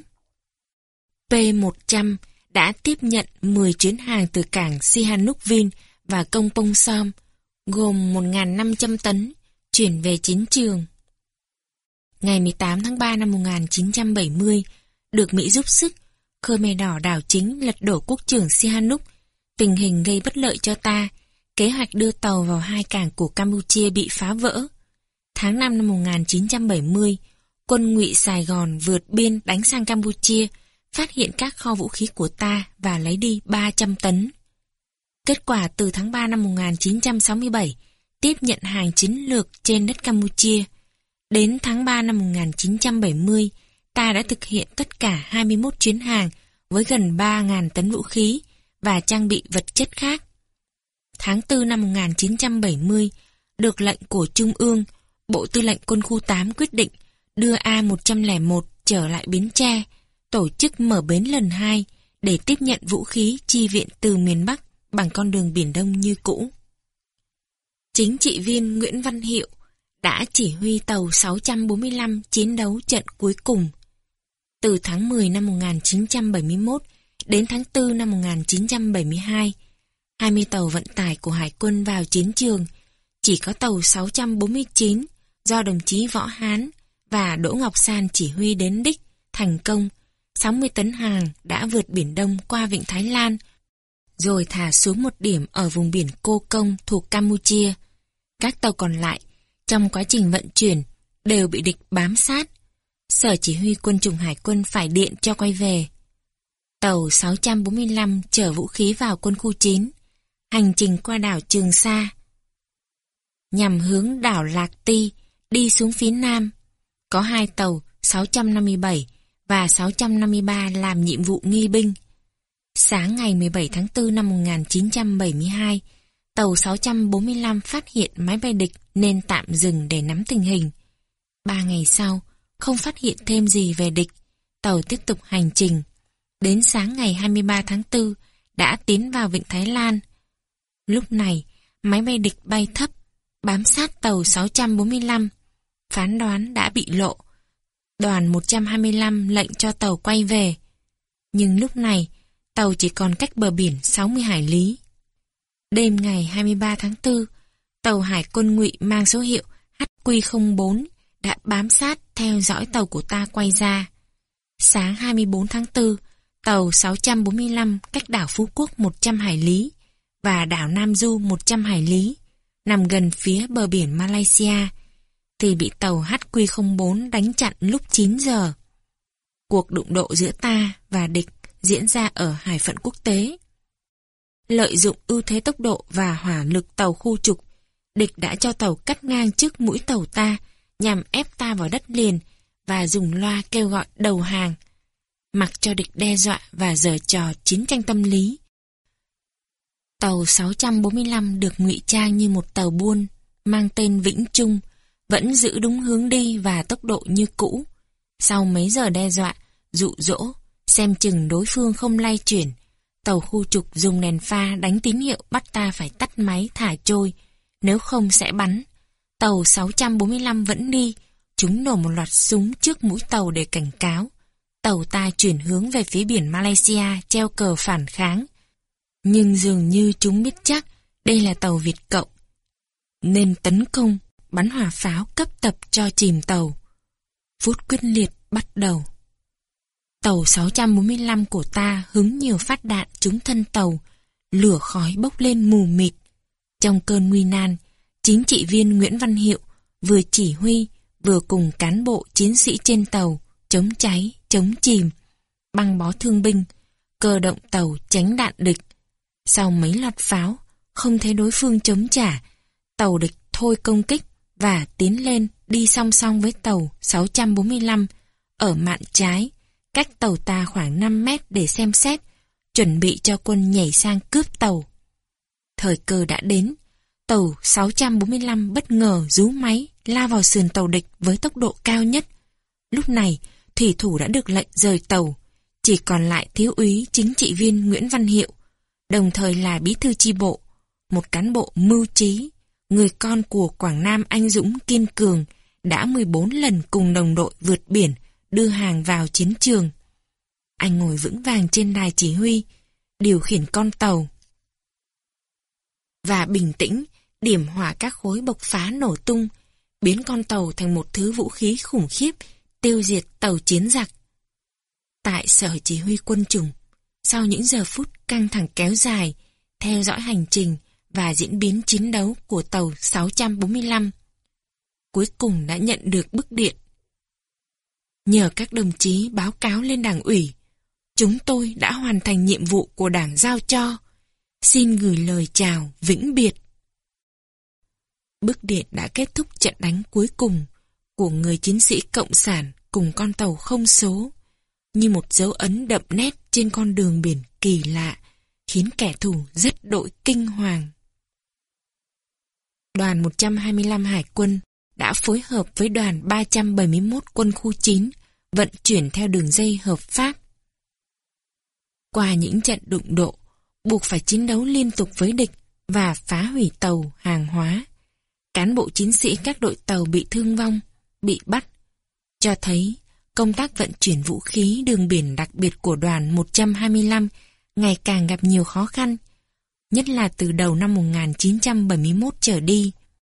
Speaker 1: P-100 đã tiếp nhận 10 chuyến hàng từ cảng Sihanoukville và Công Pông Som, gồm 1.500 tấn, chuyển về chiến trường. Ngày 18 tháng 3 năm 1970, được Mỹ giúp sức, Khmer Đỏ đảo chính lật đổ quốc trưởng Sihanouk. Tình hình gây bất lợi cho ta, kế hoạch đưa tàu vào hai cảng của Campuchia bị phá vỡ. Tháng 5 năm 1970, quân Ngụy Sài Gòn vượt biên đánh sang Campuchia, phát hiện các kho vũ khí của ta và lấy đi 300 tấn. Kết quả từ tháng 3 năm 1967, tiếp nhận hàng chiến lược trên đất Campuchia. Đến tháng 3 năm 1970, ta đã thực hiện tất cả 21 chuyến hàng với gần 3.000 tấn vũ khí và trang bị vật chất khác. Tháng 4 năm 1970, được lệnh của Trung ương, Bộ Tư lệnh Quân khu 8 quyết định đưa A-101 trở lại Bến Tre, tổ chức mở bến lần 2 để tiếp nhận vũ khí chi viện từ miền Bắc bằng con đường Biển Đông như cũ. Chính trị viên Nguyễn Văn Hiệu đã chỉ huy tàu 645 chiến đấu trận cuối cùng. Từ tháng 10 năm 1971 đến tháng 4 năm 1972, 20 tàu vận tải của Hải quân vào chiến trường, chỉ có tàu 649 do đồng chí Võ Hán và Đỗ Ngọc San chỉ huy đến đích, thành công. 60 tấn hàng đã vượt Biển Đông qua Vịnh Thái Lan, rồi thả xuống một điểm ở vùng biển Cô Công thuộc Campuchia. Các tàu còn lại, trong quá trình vận chuyển, đều bị địch bám sát. Sở chỉ huy quân chủng Hải quân phải điện cho quay về. Tàu 645 chở vũ khí vào quân khu 9, hành trình qua đảo Trường Sa, nhằm hướng đảo Lạc Ti, đi xuống phía Nam. Có 2 tàu 657 và 653 làm nhiệm vụ nghi binh. Sáng ngày 17 tháng 4 năm 1972, tàu 645 phát hiện máy bay địch nên tạm dừng để nắm tình hình. 3 ngày sau, không phát hiện thêm gì về địch, tàu tiếp tục hành trình. Đến sáng ngày 23 tháng 4, đã tiến vào Vịnh Thái Lan. Lúc này, máy bay địch bay thấp, bám sát tàu 645. Phán đoán đã bị lộ. Đoàn 125 lệnh cho tàu quay về. Nhưng lúc này, tàu chỉ còn cách bờ biển 60 hải lý. Đêm ngày 23 tháng 4, tàu Hải quân Ngụy mang số hiệu HQ04 đã bám sát theo dõi tàu của ta quay ra. Sáng 24 tháng 4, tàu 645 cách đảo Phú Quốc 100 hải lý và đảo Nam Du 100 hải lý, nằm gần phía bờ biển Malaysia, thì bị tàu HQ04 đánh chặn lúc 9 giờ. Cuộc đụng độ giữa ta và địch diễn ra ở hải phận quốc tế. Lợi dụng ưu thế tốc độ và hỏa lực tàu khu trục, địch đã cho tàu cắt ngang trước mũi tàu ta nhằm ép ta vào đất liền và dùng loa kêu gọi đầu hàng, mặc cho địch đe dọa và giở trò chiến tranh tâm lý. Tàu 645 được ngụy trang như một tàu buôn mang tên Vĩnh Trung, vẫn giữ đúng hướng đi và tốc độ như cũ. Sau mấy giờ đe dọa, dụ dỗ, xem chừng đối phương không lay chuyển, tàu khu trục dùng đèn pha đánh tín hiệu bắt ta phải tắt máy thả trôi, nếu không sẽ bắn. Tàu 645 vẫn đi, chúng nổ một loạt súng trước mũi tàu để cảnh cáo. Tàu ta chuyển hướng về phía biển Malaysia treo cờ phản kháng. Nhưng dường như chúng biết chắc đây là tàu Việt Cộng, nên tấn công, bắn hỏa pháo cấp tập cho chìm tàu. Phút quyết liệt bắt đầu. Tàu 645 của ta hứng nhiều phát đạn trúng thân tàu, lửa khói bốc lên mù mịt. Trong cơn nguy nan, chính trị viên Nguyễn Văn Hiệu vừa chỉ huy, vừa cùng cán bộ chiến sĩ trên tàu chống cháy, chống chìm, băng bó thương binh, cơ động tàu tránh đạn địch. Sau mấy loạt pháo, không thấy đối phương chống trả, tàu địch thôi công kích và tiến lên đi song song với tàu 645 ở mạn trái, cách tàu ta khoảng 5 mét để xem xét, chuẩn bị cho quân nhảy sang cướp tàu. Thời cơ đã đến, tàu 645 bất ngờ rú máy lao vào sườn tàu địch với tốc độ cao nhất. Lúc này, thủy thủ đã được lệnh rời tàu, chỉ còn lại thiếu úy chính trị viên Nguyễn Văn Hiệu, đồng thời là bí thư chi bộ, một cán bộ mưu trí, người con của Quảng Nam anh dũng kiên cường, đã 14 lần cùng đồng đội vượt biển, đưa hàng vào chiến trường. Anh ngồi vững vàng trên đài chỉ huy, điều khiển con tàu và bình tĩnh điểm hỏa các khối bộc phá nổ tung, biến con tàu thành một thứ vũ khí khủng khiếp, tiêu diệt tàu chiến giặc. Tại sở chỉ huy quân chủng, sau những giờ phút căng thẳng kéo dài, theo dõi hành trình và diễn biến chiến đấu của tàu 645, cuối cùng đã nhận được bức điện. Nhờ các đồng chí báo cáo lên Đảng ủy, chúng tôi đã hoàn thành nhiệm vụ của Đảng giao cho. Xin gửi lời chào vĩnh biệt. Bức điện đã kết thúc trận đánh cuối cùng của người chiến sĩ cộng sản cùng con tàu không số, như một dấu ấn đậm nét trên con đường biển kỳ lạ, khiến kẻ thù rất đội kinh hoàng. Đoàn 125 Hải quân đã phối hợp với đoàn 371 quân khu 9 vận chuyển theo đường dây hợp pháp. Qua những trận đụng độ, buộc phải chiến đấu liên tục với địch và phá hủy tàu, hàng hóa, cán bộ chiến sĩ các đội tàu bị thương vong, bị bắt, cho thấy công tác vận chuyển vũ khí đường biển đặc biệt của đoàn 125 ngày càng gặp nhiều khó khăn, nhất là từ đầu năm 1971 trở đi.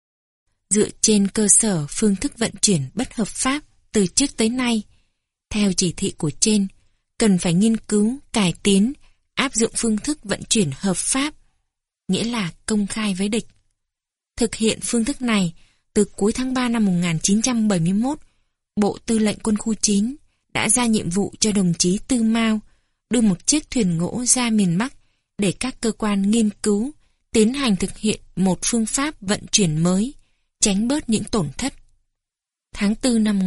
Speaker 1: Dựa trên cơ sở phương thức vận chuyển bất hợp pháp từ trước tới nay, theo chỉ thị của trên, cần phải nghiên cứu, cải tiến, áp dụng phương thức vận chuyển hợp pháp, nghĩa là công khai với địch. Thực hiện phương thức này, từ cuối tháng 3 năm 1971, Bộ Tư lệnh Quân khu 9 đã ra nhiệm vụ cho đồng chí Tư Mao đưa một chiếc thuyền gỗ ra miền Bắc để các cơ quan nghiên cứu, tiến hành thực hiện một phương pháp vận chuyển mới, tránh bớt những tổn thất. Tháng 4 năm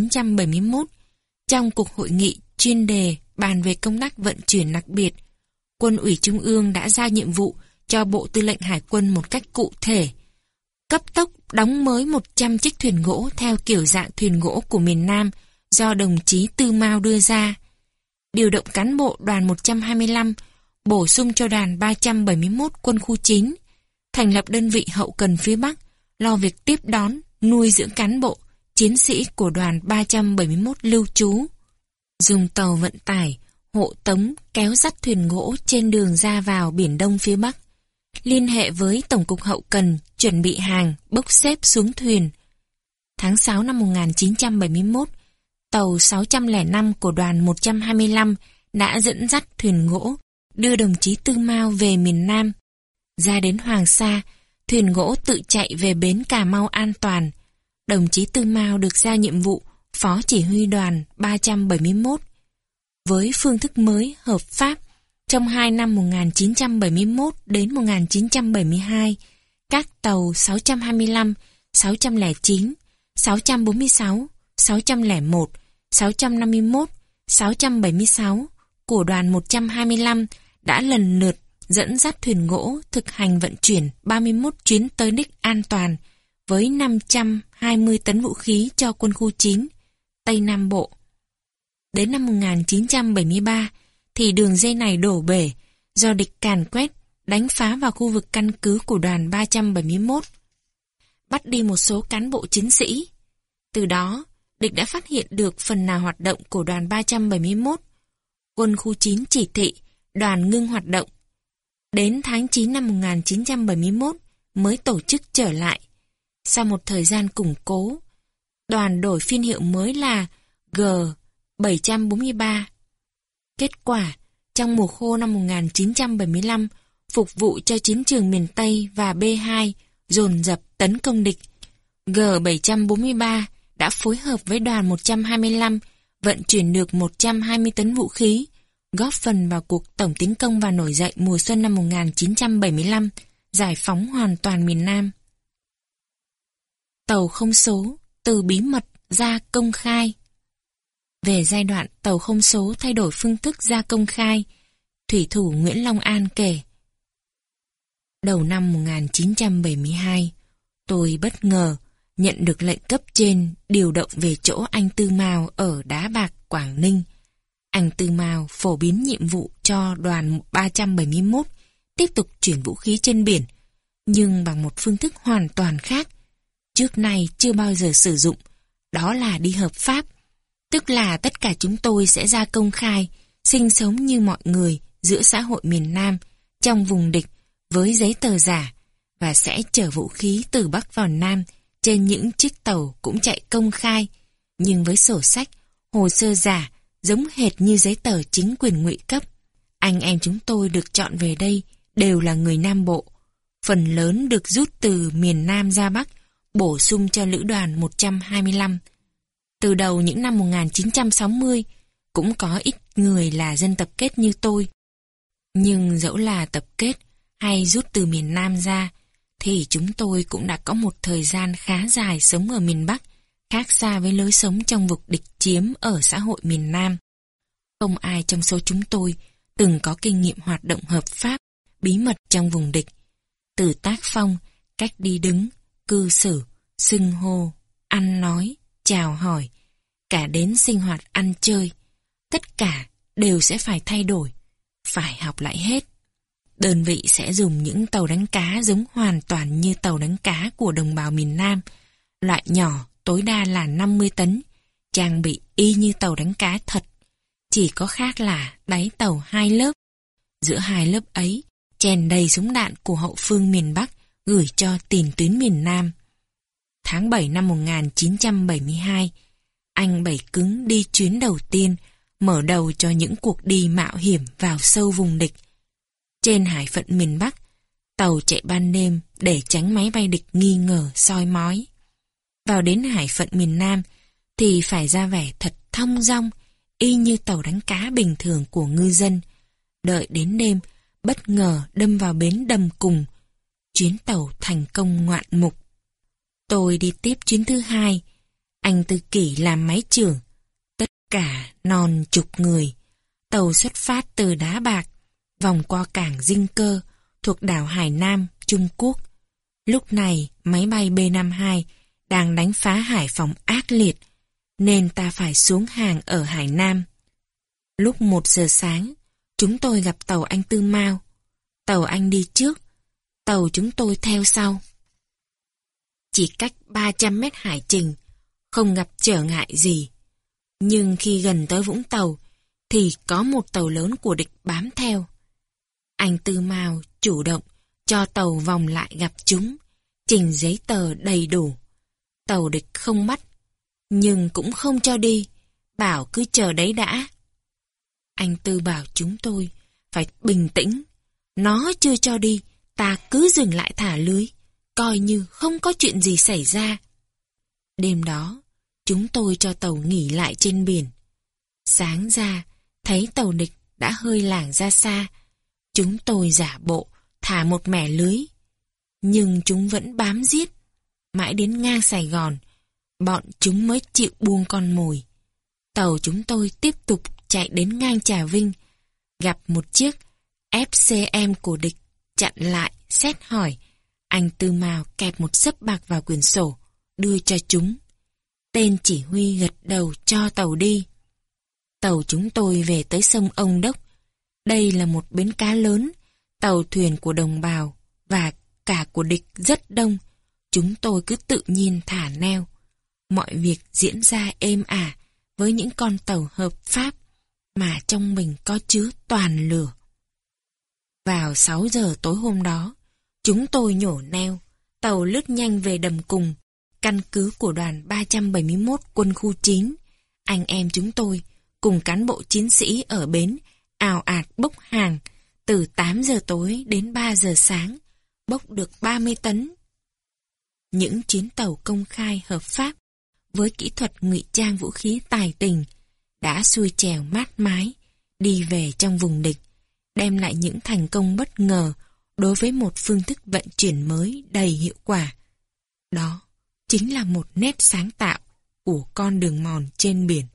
Speaker 1: 1971, trong cuộc hội nghị chuyên đề bàn về công tác vận chuyển đặc biệt, Quân ủy Trung ương đã ra nhiệm vụ cho Bộ Tư lệnh Hải quân một cách cụ thể, cấp tốc đóng mới 100 chiếc thuyền gỗ theo kiểu dạng thuyền gỗ của miền Nam do đồng chí Tư Mao đưa ra, điều động cán bộ đoàn 125 bổ sung cho đoàn 371 quân khu 9, thành lập đơn vị hậu cần phía Bắc, lo việc tiếp đón, nuôi dưỡng cán bộ, chiến sĩ của đoàn 371 lưu trú, dùng tàu vận tải, hộ tống, kéo dắt thuyền gỗ trên đường ra vào Biển Đông phía Bắc, liên hệ với Tổng cục Hậu cần, chuẩn bị hàng, bốc xếp xuống thuyền. Tháng 6 năm 1971, tàu 605 của đoàn 125 đã dẫn dắt thuyền gỗ, đưa đồng chí Tư Mao về miền Nam. Ra đến Hoàng Sa, thuyền gỗ tự chạy về bến Cà Mau an toàn. Đồng chí Tư Mao được giao nhiệm vụ Phó Chỉ huy đoàn 371. Với phương thức mới hợp pháp, trong 2 năm 1971 đến 1972, các tàu 625, 609, 646, 601, 651, 676 của đoàn 125 đã lần lượt dẫn dắt thuyền gỗ thực hành vận chuyển 31 chuyến tới đích an toàn với 520 tấn vũ khí cho quân khu 9, Tây Nam Bộ. Đến năm 1973 thì đường dây này đổ bể do địch càn quét, đánh phá vào khu vực căn cứ của đoàn 371, bắt đi một số cán bộ chiến sĩ. Từ đó, địch đã phát hiện được phần nào hoạt động của đoàn 371. Quân khu 9 chỉ thị, đoàn ngưng hoạt động. Đến tháng 9 năm 1971 mới tổ chức trở lại. Sau một thời gian củng cố, đoàn đổi phiên hiệu mới là G743 Kết quả, trong mùa khô năm 1975, phục vụ cho chiến trường miền Tây và B2 dồn dập tấn công địch, G743 đã phối hợp với đoàn 125 vận chuyển được 120 tấn vũ khí, góp phần vào cuộc tổng tiến công và nổi dậy mùa xuân năm 1975, giải phóng hoàn toàn miền Nam. Tàu không số từ bí mật ra công khai. Về giai đoạn tàu không số thay đổi phương thức ra công khai, thủy thủ Nguyễn Long An kể: Đầu năm 1972, tôi bất ngờ nhận được lệnh cấp trên điều động về chỗ anh Tư Mao ở Đá Bạc, Quảng Ninh. Anh Tư Mao phổ biến nhiệm vụ cho đoàn 371 tiếp tục chuyển vũ khí trên biển, nhưng bằng một phương thức hoàn toàn khác, trước nay chưa bao giờ sử dụng, đó là đi hợp pháp. Tức là tất cả chúng tôi sẽ ra công khai, sinh sống như mọi người giữa xã hội miền Nam, trong vùng địch, với giấy tờ giả, và sẽ chở vũ khí từ Bắc vào Nam trên những chiếc tàu cũng chạy công khai, nhưng với sổ sách, hồ sơ giả, giống hệt như giấy tờ chính quyền ngụy cấp. Anh em chúng tôi được chọn về đây đều là người Nam Bộ, phần lớn được rút từ miền Nam ra Bắc, bổ sung cho lữ đoàn 125. Từ đầu những năm 1960, cũng có ít người là dân tập kết như tôi. Nhưng dẫu là tập kết hay rút từ miền Nam ra, thì chúng tôi cũng đã có một thời gian khá dài sống ở miền Bắc, khác xa với lối sống trong vực địch chiếm ở xã hội miền Nam. Không ai trong số chúng tôi từng có kinh nghiệm hoạt động hợp pháp, bí mật trong vùng địch. Từ tác phong, cách đi đứng, cư xử, xưng hô, ăn nói, chào hỏi, cả đến sinh hoạt ăn chơi, tất cả đều sẽ phải thay đổi, phải học lại hết. Đơn vị sẽ dùng những tàu đánh cá giống hoàn toàn như tàu đánh cá của đồng bào miền Nam, loại nhỏ tối đa là 50 tấn, trang bị y như tàu đánh cá thật, chỉ có khác là đáy tàu 2 lớp. Giữa 2 lớp ấy, chèn đầy súng đạn của hậu phương miền Bắc gửi cho tiền tuyến miền Nam. Tháng 7 năm 1972, anh Bảy Cứng đi chuyến đầu tiên, mở đầu cho những cuộc đi mạo hiểm vào sâu vùng địch. Trên hải phận miền Bắc, tàu chạy ban đêm để tránh máy bay địch nghi ngờ soi mói. Vào đến hải phận miền Nam thì phải ra vẻ thật thong dong, y như tàu đánh cá bình thường của ngư dân. Đợi đến đêm, bất ngờ đâm vào bến Đầm Cùng. Chuyến tàu thành công ngoạn mục. Tôi đi tiếp chuyến thứ 2. Anh Tư Kỷ làm máy trưởng. Tất cả non chục người. Tàu xuất phát từ Đá Bạc, vòng qua cảng Dinh Cơ, thuộc đảo Hải Nam, Trung Quốc. Lúc này, máy bay B-52 đang đánh phá Hải Phòng ác liệt, nên ta phải xuống hàng ở Hải Nam. Lúc 1 giờ sáng, chúng tôi gặp tàu anh Tư Mao. Tàu anh đi trước, tàu chúng tôi theo sau. Chỉ cách 300 mét hải trình, không gặp trở ngại gì. Nhưng khi gần tới Vũng Tàu, thì có một tàu lớn của địch bám theo. Anh Tư Mao chủ động cho tàu vòng lại gặp chúng, trình giấy tờ đầy đủ. Tàu địch không bắt, nhưng cũng không cho đi, bảo cứ chờ đấy đã. Anh Tư bảo chúng tôi phải bình tĩnh, nó chưa cho đi, ta cứ dừng lại thả lưới, coi như không có chuyện gì xảy ra. Đêm đó, chúng tôi cho tàu nghỉ lại trên biển. Sáng ra, thấy tàu địch đã hơi lảng ra xa. Chúng tôi giả bộ, thả một mẻ lưới. Nhưng chúng vẫn bám giết. Mãi đến ngang Sài Gòn, bọn chúng mới chịu buông con mồi. Tàu chúng tôi tiếp tục chạy đến ngang Trà Vinh, gặp một chiếc FCM của địch, chặn lại, xét hỏi. Anh Tư Mao kẹp một xấp bạc vào quyển sổ, đưa cho chúng. Tên chỉ huy gật đầu cho tàu đi. Tàu chúng tôi về tới sông Ông Đốc. Đây là một bến cá lớn, tàu thuyền của đồng bào và cả của địch rất đông. Chúng tôi cứ tự nhiên thả neo. Mọi việc diễn ra êm ả với những con tàu hợp pháp mà trong mình có chứa toàn lửa. Vào 6 giờ tối hôm đó, chúng tôi nhổ neo, tàu lướt nhanh về Đầm Cùng, căn cứ của đoàn 371 quân khu 9. Anh em chúng tôi cùng cán bộ chiến sĩ ở bến ào ạt bốc hàng từ 8 giờ tối đến 3 giờ sáng, bốc được 30 tấn. Những chuyến tàu công khai hợp pháp với kỹ thuật ngụy trang vũ khí tài tình đã xuôi chèo mát mái đi về trong vùng địch, đem lại những thành công bất ngờ đối với một phương thức vận chuyển mới đầy hiệu quả. Đó chính là một nét sáng tạo của con đường mòn trên biển.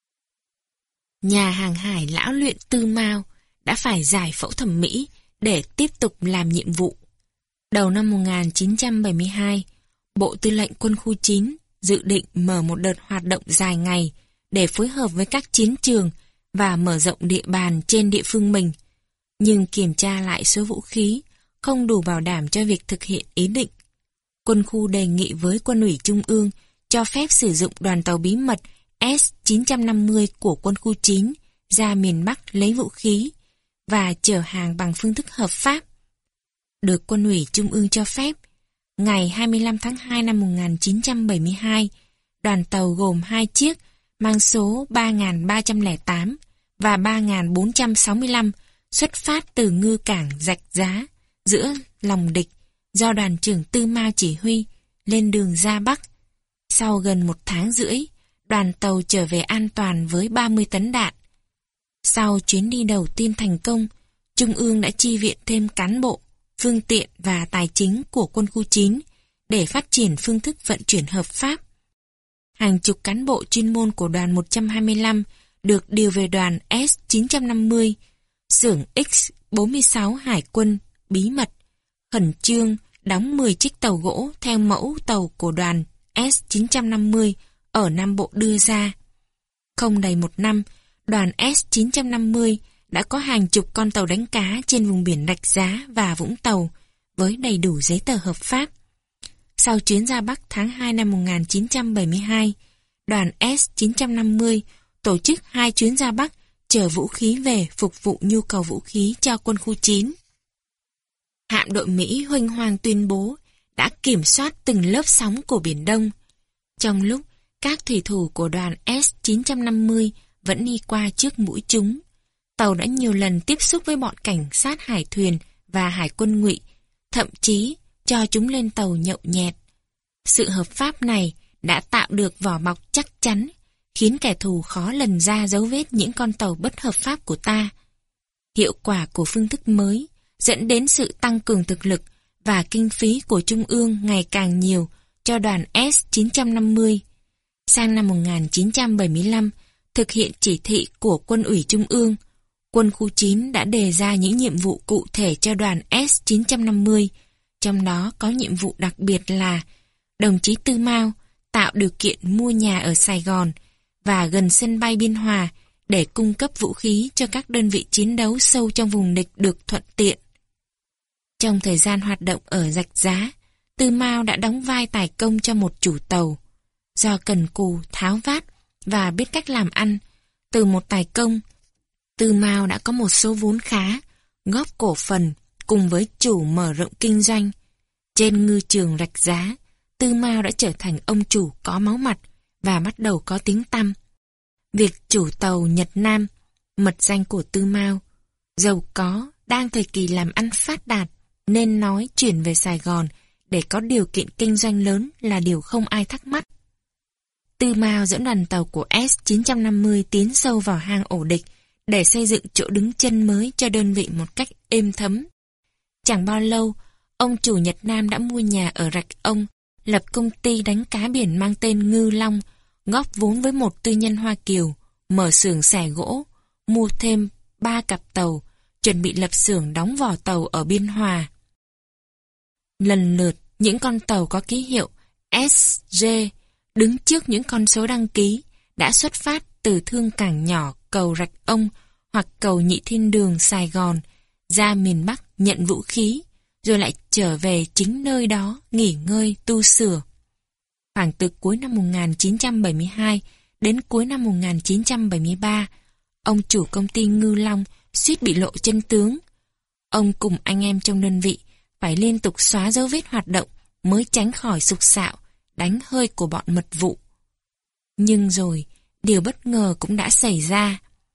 Speaker 1: Nhà hàng hải lão luyện Tư Mao đã phải giải phẫu thẩm mỹ để tiếp tục làm nhiệm vụ. Đầu năm 1972, Bộ Tư lệnh Quân khu 9 dự định mở một đợt hoạt động dài ngày để phối hợp với các chiến trường và mở rộng địa bàn trên địa phương mình. Nhưng kiểm tra lại số vũ khí không đủ bảo đảm cho việc thực hiện ý định. Quân khu đề nghị với Quân ủy Trung ương cho phép sử dụng đoàn tàu bí mật S-950 của Quân khu 9 ra miền Bắc lấy vũ khí và chở hàng bằng phương thức hợp pháp. Được Quân ủy Trung ương cho phép, ngày 25 tháng 2 năm 1972, đoàn tàu gồm 2 chiếc mang số 3308 và 3465 xuất phát từ ngư cảng Rạch Giá giữa lòng địch do đoàn trưởng Tư Mao chỉ huy lên đường ra Bắc. Sau gần 1 tháng rưỡi, đoàn tàu trở về an toàn với 30 tấn đạn. Sau chuyến đi đầu tiên thành công, Trung ương đã chi viện thêm cán bộ, phương tiện và tài chính của Quân khu 9 để phát triển phương thức vận chuyển hợp pháp. Hàng chục cán bộ chuyên môn của đoàn 125 được điều về đoàn S-950, xưởng X-46 Hải quân bí mật, khẩn trương đóng 10 chiếc tàu gỗ theo mẫu tàu của đoàn S-950 ở Nam Bộ đưa ra. Không đầy 1 năm, đoàn S-950 đã có hàng chục con tàu đánh cá trên vùng biển Rạch Giá và Vũng Tàu với đầy đủ giấy tờ hợp pháp. Sau chuyến ra Bắc tháng 2 năm 1972, đoàn S-950 tổ chức 2 chuyến ra Bắc chở vũ khí về phục vụ nhu cầu vũ khí cho Quân khu 9. Hạm đội Mỹ huênh hoang tuyên bố đã kiểm soát từng lớp sóng của Biển Đông. Trong lúc các thủy thủ của đoàn S-950 vẫn đi qua trước mũi chúng, tàu đã nhiều lần tiếp xúc với bọn cảnh sát hải thuyền và hải quân ngụy, thậm chí cho chúng lên tàu nhậu nhẹt. Sự hợp pháp này đã tạo được vỏ bọc chắc chắn, khiến kẻ thù khó lần ra dấu vết những con tàu bất hợp pháp của ta. Hiệu quả của phương thức mới dẫn đến sự tăng cường thực lực và kinh phí của Trung ương ngày càng nhiều cho đoàn S-950. Sang năm 1975, thực hiện chỉ thị của Quân ủy Trung ương, Quân khu 9 đã đề ra những nhiệm vụ cụ thể cho đoàn S-950, trong đó có nhiệm vụ đặc biệt là đồng chí Tư Mao tạo điều kiện mua nhà ở Sài Gòn và gần sân bay Biên Hòa để cung cấp vũ khí cho các đơn vị chiến đấu sâu trong vùng địch được thuận tiện. Trong thời gian hoạt động ở Rạch Giá, Tư Mao đã đóng vai tài công cho một chủ tàu. Do cần cù, tháo vát và biết cách làm ăn, từ một tài công, Tư Mao đã có một số vốn khá, góp cổ phần cùng với chủ mở rộng kinh doanh. Trên ngư trường Rạch Giá, Tư Mao đã trở thành ông chủ có máu mặt và bắt đầu có tiếng tăm. Việc chủ tàu Nhật Nam, mật danh của Tư Mao, giàu có, đang thời kỳ làm ăn phát đạt, nên nói chuyển về Sài Gòn để có điều kiện kinh doanh lớn là điều không ai thắc mắc. Tư Mao dẫn đoàn tàu của S-950 tiến sâu vào hang ổ địch để xây dựng chỗ đứng chân mới cho đơn vị một cách êm thấm. Chẳng bao lâu, ông chủ Nhật Nam đã mua nhà ở Rạch Ông, lập công ty đánh cá biển mang tên Ngư Long, góp vốn với một tư nhân Hoa Kiều, mở xưởng xẻ gỗ, mua thêm 3 cặp tàu, chuẩn bị lập xưởng đóng vỏ tàu ở Biên Hòa. Lần lượt, những con tàu có ký hiệu SG đứng trước những con số đăng ký đã xuất phát từ thương cảng nhỏ cầu Rạch Ông hoặc cầu Nhị Thiên Đường Sài Gòn ra miền Bắc nhận vũ khí, rồi lại trở về chính nơi đó nghỉ ngơi tu sửa. Khoảng từ cuối năm 1972 đến cuối năm 1973, ông chủ công ty Ngư Long suýt bị lộ chân tướng. Ông cùng anh em trong đơn vị phải liên tục xóa dấu vết hoạt động mới tránh khỏi sục sạo, đánh hơi của bọn mật vụ. Nhưng rồi, điều bất ngờ cũng đã xảy ra.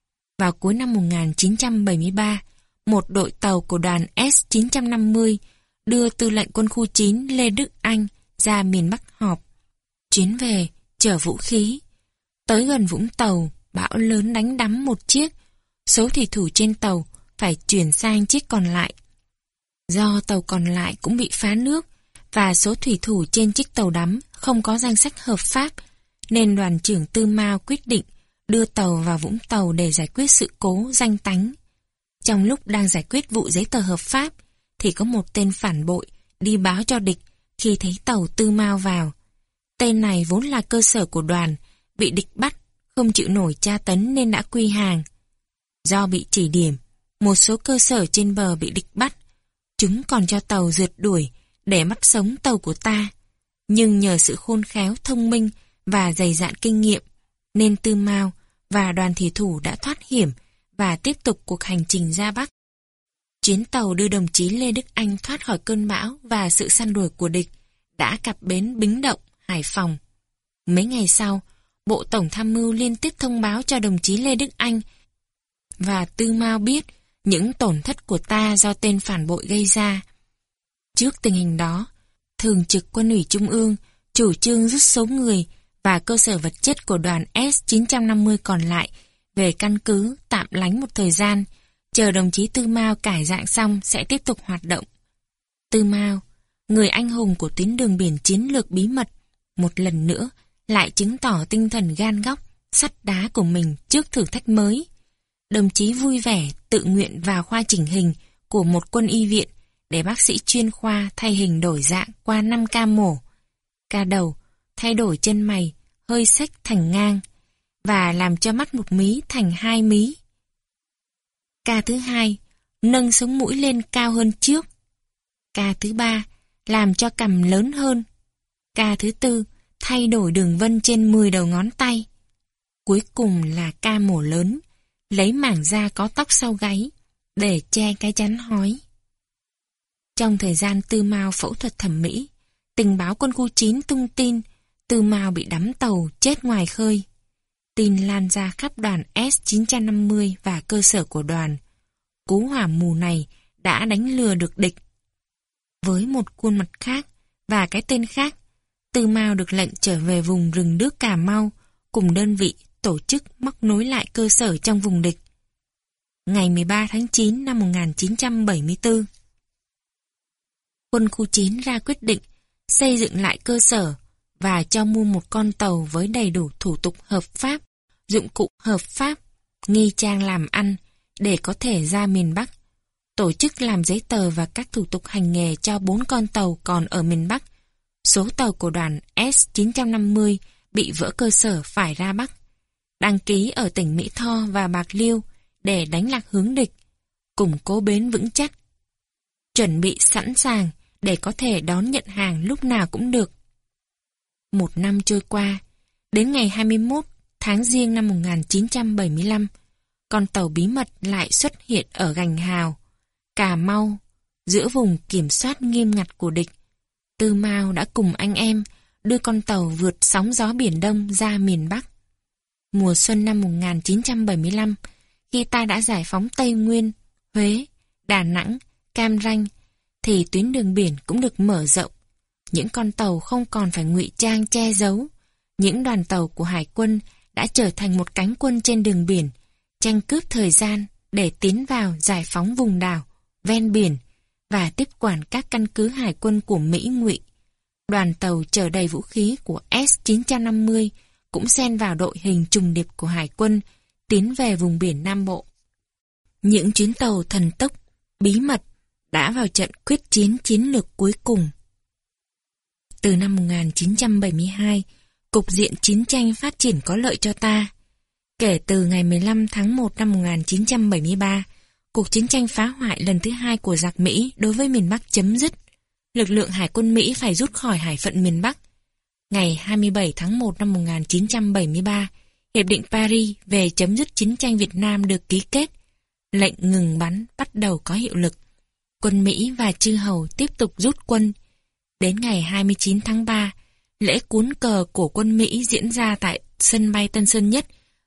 Speaker 1: vào cuối năm 1973, một đội tàu của đoàn S-950 đưa tư lệnh quân khu 9 Lê Đức Anh ra miền Bắc họp. Chuyến về, chở vũ khí. Tới gần Vũng Tàu, bão lớn đánh đắm một chiếc. Số thủy thủ trên tàu phải chuyển sang chiếc còn lại. Do tàu còn lại cũng bị phá nước và số thủy thủ trên chiếc tàu đắm không có danh sách hợp pháp, nên đoàn trưởng Tư Mao quyết định đưa tàu vào Vũng Tàu để giải quyết sự cố danh tánh. Trong lúc đang giải quyết vụ giấy tờ hợp pháp, thì có một tên phản bội đi báo cho địch khi thấy tàu Tư Mao vào. Tên này vốn là cơ sở của đoàn, bị địch bắt, không chịu nổi tra tấn nên đã quy hàng. Do bị chỉ điểm, một số cơ sở trên bờ bị địch bắt. Chúng còn cho tàu rượt đuổi để bắt sống tàu của ta. Nhưng nhờ sự khôn khéo, thông minh và dày dạn kinh nghiệm, nên Tư Mao và đoàn thủy thủ đã thoát hiểm và tiếp tục cuộc hành trình ra Bắc. Chuyến tàu đưa đồng chí Lê Đức Anh thoát khỏi cơn bão và sự săn đuổi của địch đã cập bến Bính Động, Hải Phòng. Mấy ngày sau, Bộ Tổng Tham mưu liên tiếp thông báo cho đồng chí Lê Đức Anh và Tư Mao biết những tổn thất của ta do tên phản bội gây ra. Trước tình hình đó, Thường trực Quân ủy Trung ương chủ trương rút số người và cơ sở vật chất của đoàn S-950 còn lại về căn cứ tạm lánh một thời gian, chờ đồng chí Tư Mao cải dạng xong sẽ tiếp tục hoạt động. Tư Mao, người anh hùng của tuyến đường biển chiến lược bí mật, một lần nữa lại chứng tỏ tinh thần gan góc, sắt đá của mình trước thử thách mới. Đồng chí vui vẻ tự nguyện vào khoa chỉnh hình của một quân y viện để bác sĩ chuyên khoa thay hình đổi dạng qua 5 ca mổ. Ca đầu, thay đổi chân mày, hơi xếch thành ngang, và làm cho mắt một mí thành 2 mí. Ca thứ hai, nâng sống mũi lên cao hơn trước. Ca thứ ba, làm cho cằm lớn hơn. Ca thứ tư, thay đổi đường vân trên 10 đầu ngón tay. Cuối cùng là ca mổ lớn, lấy mảng da có tóc sau gáy để che cái chắn hói. Trong thời gian Tư Mao phẫu thuật thẩm mỹ, tình báo quân khu 9 tung tin Tư Mao bị đắm tàu chết ngoài khơi. Tin lan ra khắp đoàn S-950 và cơ sở của đoàn. Cú hỏa mù này đã đánh lừa được địch. Với một khuôn mặt khác và cái tên khác, Tư Mao được lệnh trở về vùng rừng đước Cà Mau cùng đơn vị tổ chức móc nối lại cơ sở trong vùng địch. Ngày 13 tháng 9 năm 1974, Quân khu 9 ra quyết định xây dựng lại cơ sở và cho mua một con tàu với đầy đủ thủ tục hợp pháp, dụng cụ hợp pháp, nghi trang làm ăn để có thể ra miền Bắc. Tổ chức làm giấy tờ và các thủ tục hành nghề cho 4 con tàu còn ở miền Bắc. Số tàu của đoàn S-950 bị vỡ cơ sở phải ra Bắc. Đăng ký ở tỉnh Mỹ Tho và Bạc Liêu để đánh lạc hướng địch, củng cố bến vững chắc. Chuẩn bị sẵn sàng để có thể đón nhận hàng lúc nào cũng được. Một năm trôi qua, đến ngày 21 tháng Giêng năm 1975, con tàu bí mật lại xuất hiện ở Gành Hào, Cà Mau, giữa vùng kiểm soát nghiêm ngặt của địch. Tư Mao đã cùng anh em đưa con tàu vượt sóng gió Biển Đông ra miền Bắc. Mùa xuân năm 1975, khi ta đã giải phóng Tây Nguyên, Huế, Đà Nẵng, Cam Ranh, thì tuyến đường biển cũng được mở rộng. Những con tàu không còn phải ngụy trang che giấu. Những đoàn tàu của Hải quân đã trở thành một cánh quân trên đường biển, tranh cướp thời gian để tiến vào giải phóng vùng đảo, ven biển và tiếp quản các căn cứ hải quân của Mỹ ngụy. Đoàn tàu chở đầy vũ khí của S-950 cũng xen vào đội hình trùng điệp của Hải quân tiến về vùng biển Nam Bộ. Những chuyến tàu thần tốc, bí mật đã vào trận quyết chiến chiến lược cuối cùng. Từ năm 1972, cục diện chiến tranh phát triển có lợi cho ta. Kể từ ngày 15 tháng 1 năm 1973, cuộc chiến tranh phá hoại lần thứ 2 của giặc Mỹ đối với miền Bắc chấm dứt. Lực lượng Hải quân Mỹ phải rút khỏi hải phận miền Bắc. Ngày 27 tháng 1 năm 1973, Hiệp định Paris về chấm dứt chiến tranh Việt Nam được ký kết. Lệnh ngừng bắn bắt đầu có hiệu lực. Quân Mỹ và chư hầu tiếp tục rút quân. Đến ngày 29 tháng 3, lễ cuốn cờ của quân Mỹ diễn ra tại sân bay Tân Sơn Nhất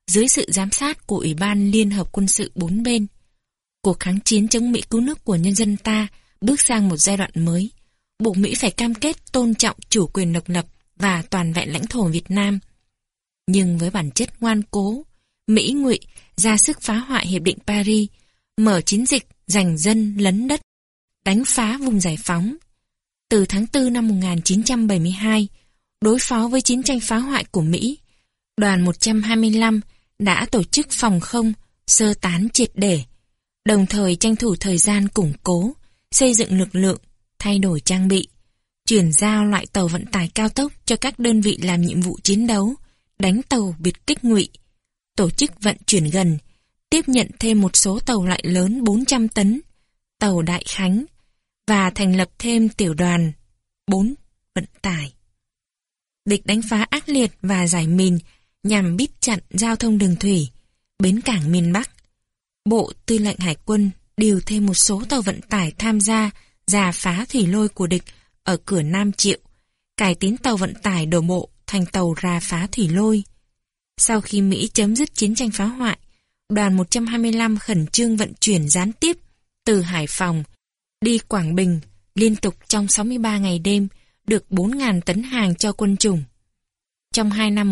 Speaker 1: dưới sự giám sát của Ủy ban Liên hợp quân sự bốn bên. Cuộc kháng chiến chống Mỹ cứu nước của nhân dân ta bước sang một giai đoạn mới, buộc Mỹ phải cam kết tôn trọng chủ quyền độc lập và toàn vẹn lãnh thổ Việt Nam. Nhưng với bản chất ngoan cố, Mỹ ngụy ra sức phá hoại Hiệp định Paris, mở chiến dịch giành dân lấn đất, đánh phá vùng giải phóng. Từ tháng 4 năm 1972, đối phó với chiến tranh phá hoại của Mỹ, đoàn 125 đã tổ chức phòng không, sơ tán triệt để, đồng thời tranh thủ thời gian củng cố, xây dựng lực lượng, thay đổi trang bị, chuyển giao loại tàu vận tải cao tốc cho các đơn vị làm nhiệm vụ chiến đấu, đánh tàu biệt kích ngụy, tổ chức vận chuyển gần, tiếp nhận thêm một số tàu loại lớn 400 tấn, tàu Đại Khánh, và thành lập thêm tiểu đoàn 4 vận tải. Địch đánh phá ác liệt và giải mìn nhằm bít chặn giao thông đường thủy, bến cảng miền Bắc. Bộ Tư lệnh Hải quân điều thêm một số tàu vận tải tham gia rà phá thủy lôi của địch ở cửa Nam Triệu, cải tiến tàu vận tải đổ bộ thành tàu rà phá thủy lôi. Sau khi Mỹ chấm dứt chiến tranh phá hoại, đoàn 125 khẩn trương vận chuyển gián tiếp từ Hải Phòng đi Quảng Bình liên tục trong 63 ngày đêm, được 4.000 tấn hàng cho quân chủng. Trong 2 năm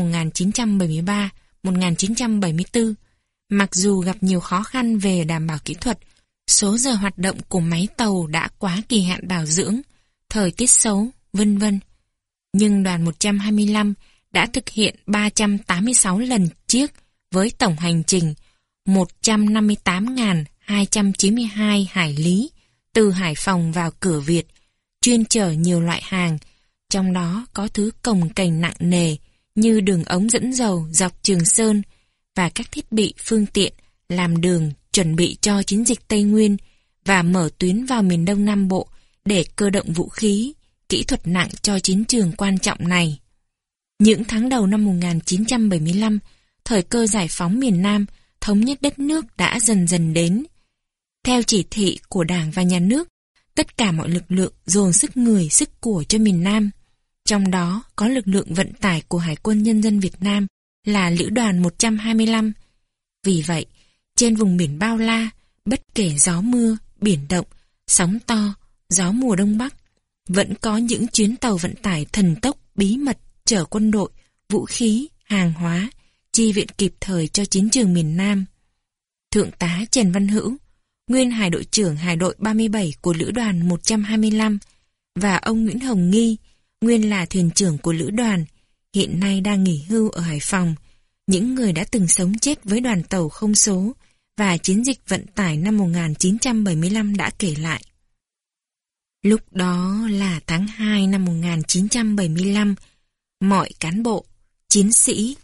Speaker 1: 1973-1974, mặc dù gặp nhiều khó khăn về đảm bảo kỹ thuật, số giờ hoạt động của máy tàu đã quá kỳ hạn bảo dưỡng, thời tiết xấu, vân vân, nhưng đoàn 125 đã thực hiện 386 lần chiếc với tổng hành trình 158.292 hải lý từ Hải Phòng vào cửa Việt, chuyên chở nhiều loại hàng, trong đó có thứ cồng kềnh nặng nề như đường ống dẫn dầu dọc Trường Sơn và các thiết bị phương tiện làm đường chuẩn bị cho chiến dịch Tây Nguyên và mở tuyến vào miền Đông Nam Bộ để cơ động vũ khí, kỹ thuật nặng cho chiến trường quan trọng này. Những tháng đầu năm 1975, thời cơ giải phóng miền Nam, thống nhất đất nước đã dần dần đến. Theo chỉ thị của Đảng và Nhà nước, tất cả mọi lực lượng dồn sức người, sức của cho miền Nam. Trong đó có lực lượng vận tải của Hải quân Nhân dân Việt Nam là Lữ đoàn 125. Vì vậy, trên vùng biển bao la, bất kể gió mưa, biển động, sóng to, gió mùa Đông Bắc, vẫn có những chuyến tàu vận tải thần tốc bí mật chở quân đội, vũ khí, hàng hóa, chi viện kịp thời cho chiến trường miền Nam. Thượng tá Trần Văn Hữu, nguyên Hải đội trưởng Hải đội 37 của Lữ đoàn 125, và ông Nguyễn Hồng Nghi, nguyên là thuyền trưởng của Lữ đoàn, hiện nay đang nghỉ hưu ở Hải Phòng, những người đã từng sống chết với đoàn tàu không số và chiến dịch vận tải năm 1975 đã kể lại. Lúc đó là tháng 2 năm 1975, mọi cán bộ, chiến sĩ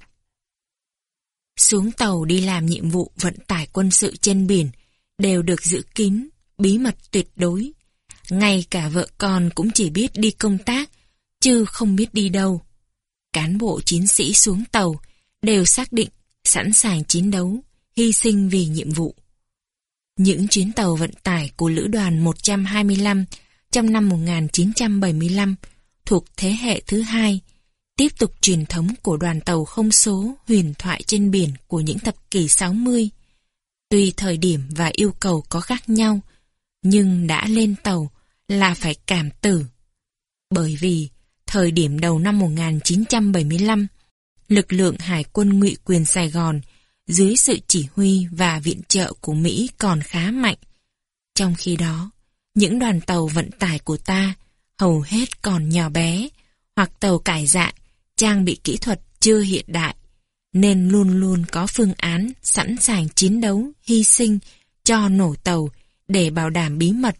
Speaker 1: xuống tàu đi làm nhiệm vụ vận tải quân sự trên biển đều được giữ kín, bí mật tuyệt đối. Ngay cả vợ con cũng chỉ biết đi công tác, chứ không biết đi đâu. Cán bộ chiến sĩ xuống tàu đều xác định sẵn sàng chiến đấu, hy sinh vì nhiệm vụ. Những chuyến tàu vận tải của Lữ đoàn 125 trong năm 1975 thuộc thế hệ thứ hai, tiếp tục truyền thống của đoàn tàu không số huyền thoại trên biển của những thập kỷ 60. Tuy thời điểm và yêu cầu có khác nhau, nhưng đã lên tàu là phải cảm tử. Bởi vì thời điểm đầu năm 1975, lực lượng Hải quân Ngụy quyền Sài Gòn dưới sự chỉ huy và viện trợ của Mỹ còn khá mạnh. Trong khi đó, những đoàn tàu vận tải của ta hầu hết còn nhỏ bé, hoặc tàu cải dạng, trang bị kỹ thuật chưa hiện đại, nên luôn luôn có phương án sẵn sàng chiến đấu, hy sinh cho nổ tàu để bảo đảm bí mật.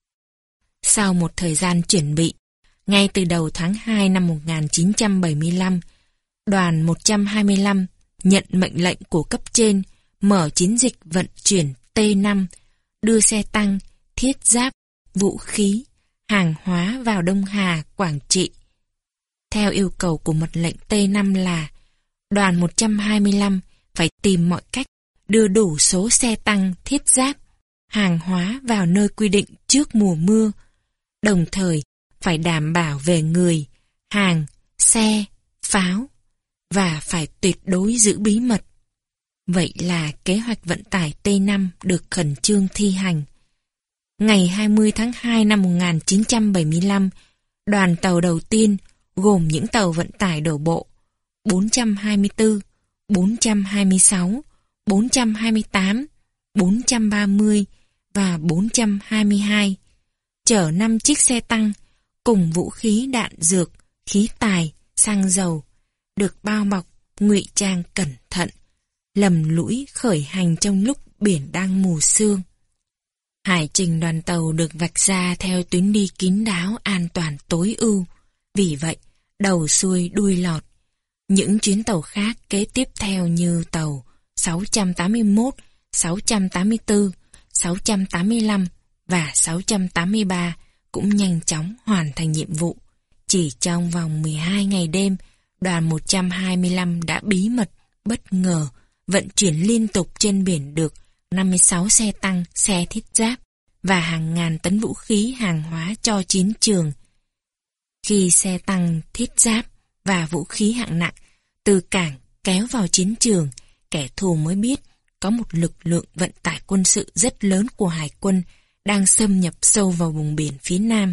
Speaker 1: Sau một thời gian chuẩn bị, ngay từ đầu tháng 2 năm 1975, đoàn 125 nhận mệnh lệnh của cấp trên mở chiến dịch vận chuyển T5, đưa xe tăng, thiết giáp, vũ khí, hàng hóa vào Đông Hà, Quảng Trị. Theo yêu cầu của mật lệnh T5 là đoàn 125 phải tìm mọi cách đưa đủ số xe tăng, thiết giáp, hàng hóa vào nơi quy định trước mùa mưa, đồng thời phải đảm bảo về người, hàng, xe, pháo, và phải tuyệt đối giữ bí mật. Vậy là kế hoạch vận tải T5 được khẩn trương thi hành. Ngày 20 tháng 2 năm 1975, đoàn tàu đầu tiên gồm những tàu vận tải đổ bộ 424, 426, 428, 430 và 422, chở 5 chiếc xe tăng cùng vũ khí đạn dược, khí tài, xăng dầu, được bao bọc, ngụy trang cẩn thận, lầm lũi khởi hành trong lúc biển đang mù sương. Hải trình đoàn tàu được vạch ra theo tuyến đi kín đáo, an toàn tối ưu. Vì vậy, đầu xuôi đuôi lọt. Những chuyến tàu khác kế tiếp theo như tàu 681, 684, 685 và 683 cũng nhanh chóng hoàn thành nhiệm vụ. Chỉ trong vòng 12 ngày đêm, đoàn 125 đã bí mật, bất ngờ vận chuyển liên tục trên biển được 56 xe tăng, xe thiết giáp và hàng ngàn tấn vũ khí hàng hóa cho chiến trường. Khi xe tăng, thiết giáp và vũ khí hạng nặng từ cảng kéo vào chiến trường, kẻ thù mới biết có một lực lượng vận tải quân sự rất lớn của Hải quân đang xâm nhập sâu vào vùng biển phía Nam.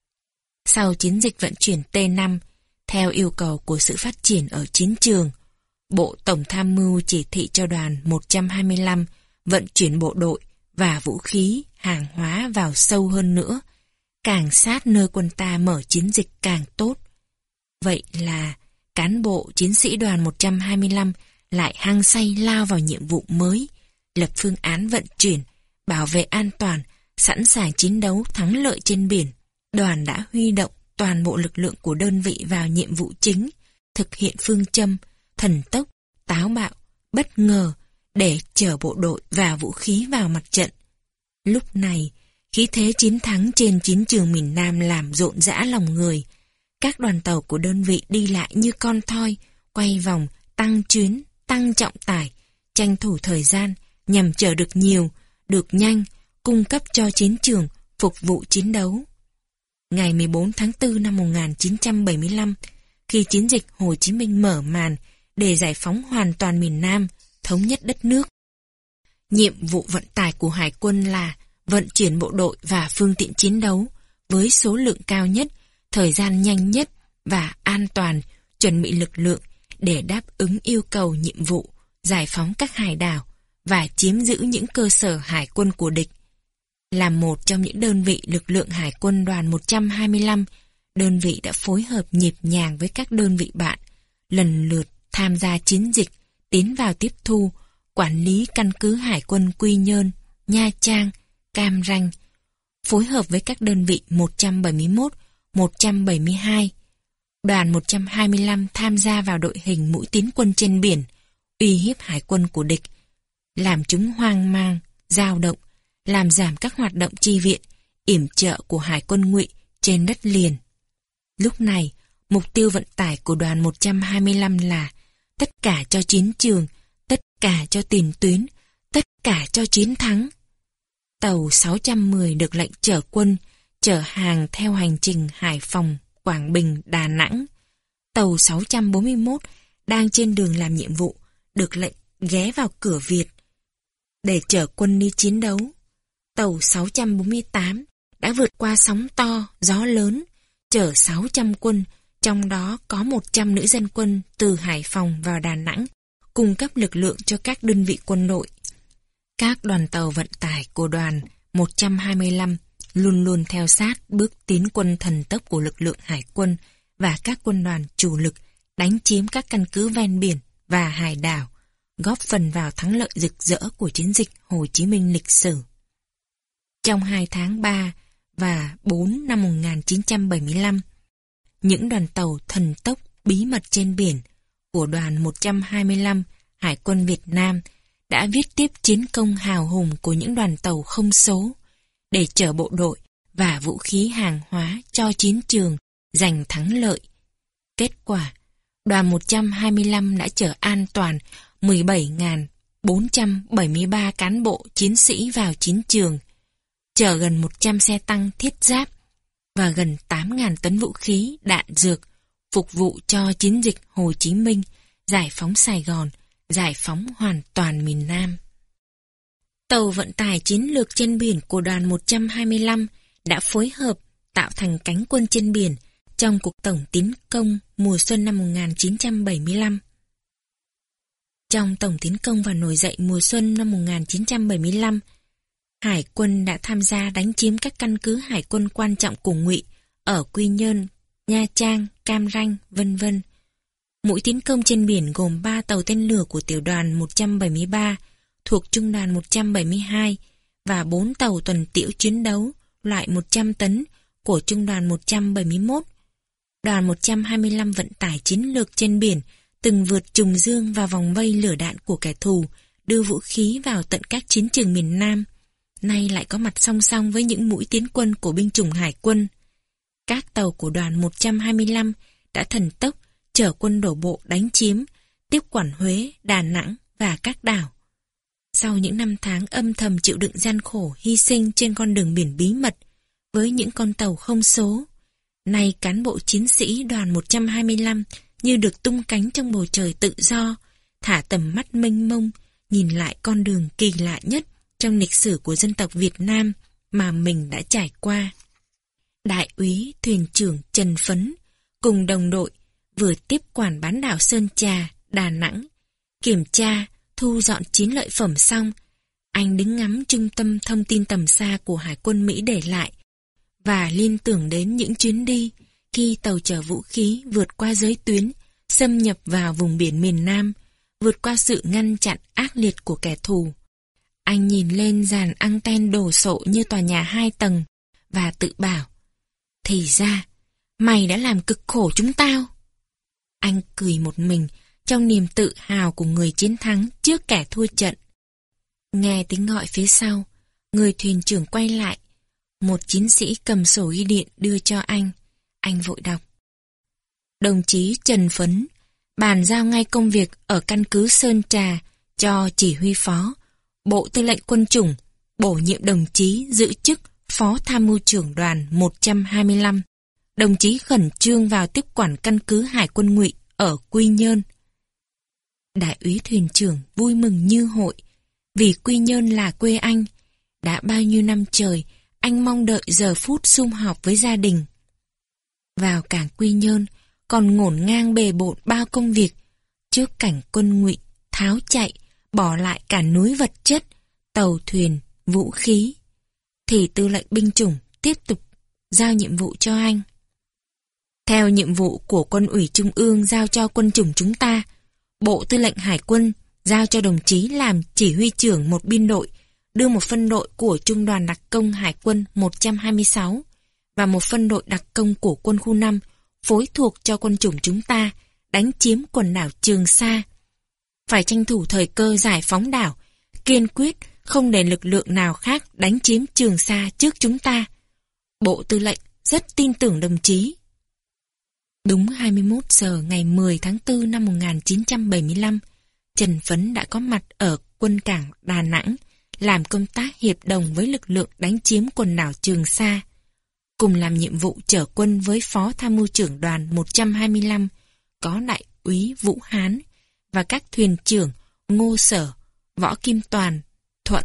Speaker 1: Sau chiến dịch vận chuyển T5, theo yêu cầu của sự phát triển ở chiến trường, Bộ Tổng tham mưu chỉ thị cho đoàn 125 vận chuyển bộ đội và vũ khí, hàng hóa vào sâu hơn nữa, càng sát nơi quân ta mở chiến dịch càng tốt. Vậy là cán bộ chiến sĩ đoàn 125 lại hăng say lao vào nhiệm vụ mới, lập phương án vận chuyển, bảo vệ an toàn, sẵn sàng chiến đấu thắng lợi trên biển. Đoàn đã huy động toàn bộ lực lượng của đơn vị vào nhiệm vụ chính, thực hiện phương châm thần tốc, táo bạo, bất ngờ để chở bộ đội và vũ khí vào mặt trận. Lúc này, khí thế chiến thắng trên chiến trường miền Nam làm rộn rã lòng người. Các đoàn tàu của đơn vị đi lại như con thoi, quay vòng, tăng chuyến, tăng trọng tải, tranh thủ thời gian nhằm chở được nhiều, được nhanh, cung cấp cho chiến trường, phục vụ chiến đấu. Ngày 14 tháng 4 năm 1975, khi chiến dịch Hồ Chí Minh mở màn để giải phóng hoàn toàn miền Nam, thống nhất đất nước, nhiệm vụ vận tải của Hải quân là vận chuyển bộ đội và phương tiện chiến đấu với số lượng cao nhất, thời gian nhanh nhất và an toàn, chuẩn bị lực lượng để đáp ứng yêu cầu nhiệm vụ, giải phóng các hải đảo và chiếm giữ những cơ sở hải quân của địch. Là một trong những đơn vị lực lượng Hải quân đoàn 125, đơn vị đã phối hợp nhịp nhàng với các đơn vị bạn, lần lượt tham gia chiến dịch, tiến vào tiếp thu, quản lý căn cứ Hải quân Quy Nhơn, Nha Trang, Cam Ranh, phối hợp với các đơn vị 171, 172. Đoàn 125 tham gia vào đội hình mũi tiến quân trên biển, uy hiếp hải quân của địch, làm chúng hoang mang, dao động, làm giảm các hoạt động chi viện, yểm trợ của hải quân Ngụy trên đất liền. Lúc này, mục tiêu vận tải của đoàn 125 là tất cả cho chiến trường, tất cả cho tiền tuyến, tất cả cho chiến thắng. Tàu 610 được lệnh chở quân, chở hàng theo hành trình Hải Phòng, Quảng Bình, Đà Nẵng. Tàu 641 đang trên đường làm nhiệm vụ, được lệnh ghé vào cửa Việt để chở quân đi chiến đấu. Tàu 648 đã vượt qua sóng to, gió lớn, chở 600 quân, trong đó có 100 nữ dân quân từ Hải Phòng vào Đà Nẵng, cung cấp lực lượng cho các đơn vị quân đội. Các đoàn tàu vận tải của đoàn 125 luôn luôn theo sát bước tiến quân thần tốc của lực lượng hải quân và các quân đoàn chủ lực đánh chiếm các căn cứ ven biển và hải đảo, góp phần vào thắng lợi rực rỡ của chiến dịch Hồ Chí Minh lịch sử. Trong 2 tháng 3 và 4 năm 1975, những đoàn tàu thần tốc bí mật trên biển của đoàn 125 Hải quân Việt Nam đã viết tiếp chiến công hào hùng của những đoàn tàu không số để chở bộ đội và vũ khí hàng hóa cho chiến trường giành thắng lợi. Kết quả, đoàn 125 đã chở an toàn 17.473 cán bộ chiến sĩ vào chiến trường, chở gần 100 xe tăng thiết giáp và gần 8.000 tấn vũ khí, đạn dược phục vụ cho chiến dịch Hồ Chí Minh, giải phóng Sài Gòn, giải phóng hoàn toàn miền Nam. Tàu vận tải chiến lược trên biển của đoàn 125 đã phối hợp tạo thành cánh quân trên biển trong cuộc tổng tiến công mùa xuân năm 1975. Trong tổng tiến công và nổi dậy mùa xuân năm 1975, Hải quân đã tham gia đánh chiếm các căn cứ hải quân quan trọng của Ngụy ở Quy Nhơn, Nha Trang, Cam Ranh, vân vân. Mũi tiến công trên biển gồm 3 tàu tên lửa của tiểu đoàn 173 thuộc trung đoàn 172 và 4 tàu tuần tiễu chiến đấu loại 100 tấn của trung đoàn 171. Đoàn 125 vận tải chiến lược trên biển từng vượt trùng dương và vòng vây lửa đạn của kẻ thù, đưa vũ khí vào tận các chiến trường miền Nam, nay lại có mặt song song với những mũi tiến quân của binh chủng hải quân. Các tàu của đoàn 125 đã thần tốc chở quân đổ bộ đánh chiếm, tiếp quản Huế, Đà Nẵng và các đảo. Sau những năm tháng âm thầm chịu đựng gian khổ, hy sinh trên con đường biển bí mật, với những con tàu không số, nay cán bộ chiến sĩ đoàn 125 như được tung cánh trong bầu trời tự do, thả tầm mắt mênh mông, nhìn lại con đường kỳ lạ nhất trong lịch sử của dân tộc Việt Nam mà mình đã trải qua. Đại úy thuyền trưởng Trần Phấn cùng đồng đội vừa tiếp quản bán đảo Sơn Trà, Đà Nẵng, kiểm tra, thu dọn chiến lợi phẩm xong, anh đứng ngắm trung tâm thông tin tầm xa của Hải quân Mỹ để lại và liên tưởng đến những chuyến đi khi tàu chở vũ khí vượt qua giới tuyến, xâm nhập vào vùng biển miền Nam, vượt qua sự ngăn chặn ác liệt của kẻ thù. Anh nhìn lên dàn anten đồ sộ như tòa nhà 2 tầng và tự bảo, thì ra, mày đã làm cực khổ chúng tao. Anh cười một mình trong niềm tự hào của người chiến thắng trước kẻ thua trận. Nghe tiếng gọi phía sau, người thuyền trưởng quay lại. Một chiến sĩ cầm sổ ghi điện đưa cho anh. Anh vội đọc. Đồng chí Trần Phấn bàn giao ngay công việc ở căn cứ Sơn Trà cho chỉ huy phó Bộ Tư lệnh Quân chủng, bổ nhiệm đồng chí giữ chức Phó Tham mưu trưởng đoàn 125. Đồng chí khẩn trương vào tiếp quản căn cứ Hải quân Ngụy ở Quy Nhơn. Đại úy thuyền trưởng vui mừng như hội, vì Quy Nhơn là quê anh. Đã bao nhiêu năm trời, anh mong đợi giờ phút sum họp với gia đình. Vào cảng Quy Nhơn, còn ngổn ngang bề bộn bao công việc, trước cảnh quân Ngụy tháo chạy, bỏ lại cả núi vật chất, tàu thuyền, vũ khí, thì tư lệnh binh chủng tiếp tục giao nhiệm vụ cho anh. Theo nhiệm vụ của Quân ủy Trung ương giao cho quân chủng chúng ta, Bộ Tư lệnh Hải quân giao cho đồng chí làm chỉ huy trưởng một biên đội, đưa một phân đội của Trung đoàn đặc công Hải quân 126 và một phân đội đặc công của quân khu 5 phối thuộc cho quân chủng chúng ta đánh chiếm quần đảo Trường Sa. Phải tranh thủ thời cơ giải phóng đảo, kiên quyết không để lực lượng nào khác đánh chiếm Trường Sa trước chúng ta. Bộ Tư lệnh rất tin tưởng đồng chí. Đúng 21 giờ ngày 10 tháng 4 năm 1975, Trần Phấn đã có mặt ở quân cảng Đà Nẵng, làm công tác hiệp đồng với lực lượng đánh chiếm quần đảo Trường Sa, cùng làm nhiệm vụ chở quân với Phó Tham mưu trưởng đoàn 125, có đại úy Vũ Hán và các thuyền trưởng Ngô Sở, Võ Kim Toàn, Thuận.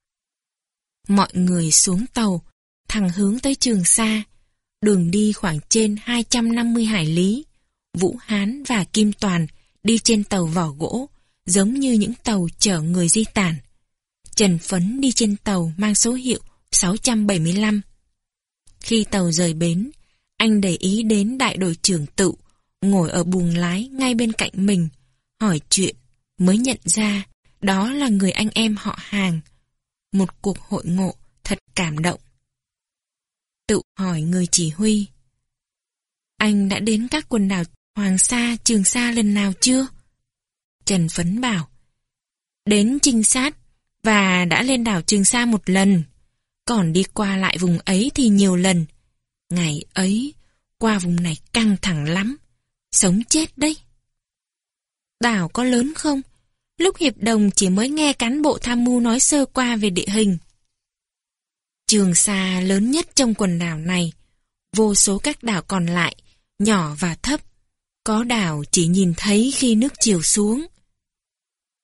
Speaker 1: Mọi người xuống tàu, thẳng hướng tới Trường Sa. Đường đi khoảng trên 250 hải lý. Vũ Hán và Kim Toàn đi trên tàu vỏ gỗ, giống như những tàu chở người di tản. Trần Phấn đi trên tàu mang số hiệu 675. Khi tàu rời bến, anh để ý đến đại đội trưởng Tựu, ngồi ở buồng lái ngay bên cạnh mình, hỏi chuyện, mới nhận ra đó là người anh em họ hàng. Một cuộc hội ngộ thật cảm động. Tựu hỏi người chỉ huy, anh đã đến các quần đảo Hoàng Sa, Trường Sa lần nào chưa? Trần Phấn bảo, đến trinh sát và đã lên đảo Trường Sa một lần, còn đi qua lại vùng ấy thì nhiều lần. Ngày ấy, qua vùng này căng thẳng lắm, sống chết đấy. Đảo có lớn không? Lúc hiệp đồng chỉ mới nghe cán bộ tham mưu nói sơ qua về địa hình. Trường Sa lớn nhất trong quần đảo này, vô số các đảo còn lại, nhỏ và thấp. Có đảo chỉ nhìn thấy khi nước chiều xuống.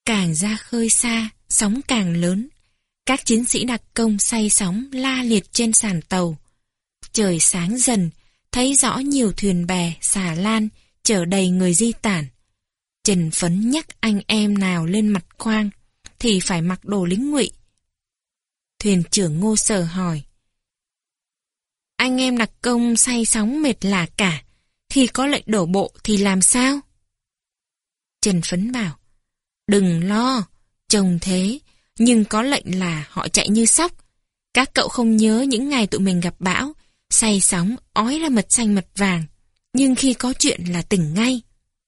Speaker 1: càng ra khơi xa, sóng càng lớn. Các chiến sĩ đặc công say sóng la liệt trên sàn tàu. Trời sáng dần, thấy rõ nhiều thuyền bè, xà lan, chở đầy người di tản. Trần Phấn nhắc anh em nào lên mặt khoang, thì phải mặc đồ lính ngụy. Thuyền trưởng Ngô Sở hỏi: anh em đặc công say sóng mệt lả cả, khi có lệnh đổ bộ thì làm sao? Trần Phấn bảo: đừng lo, trông thế, nhưng có lệnh là họ chạy như sóc. Các cậu không nhớ những ngày tụi mình gặp bão, say sóng, ói ra mật xanh mật vàng, nhưng khi có chuyện là tỉnh ngay.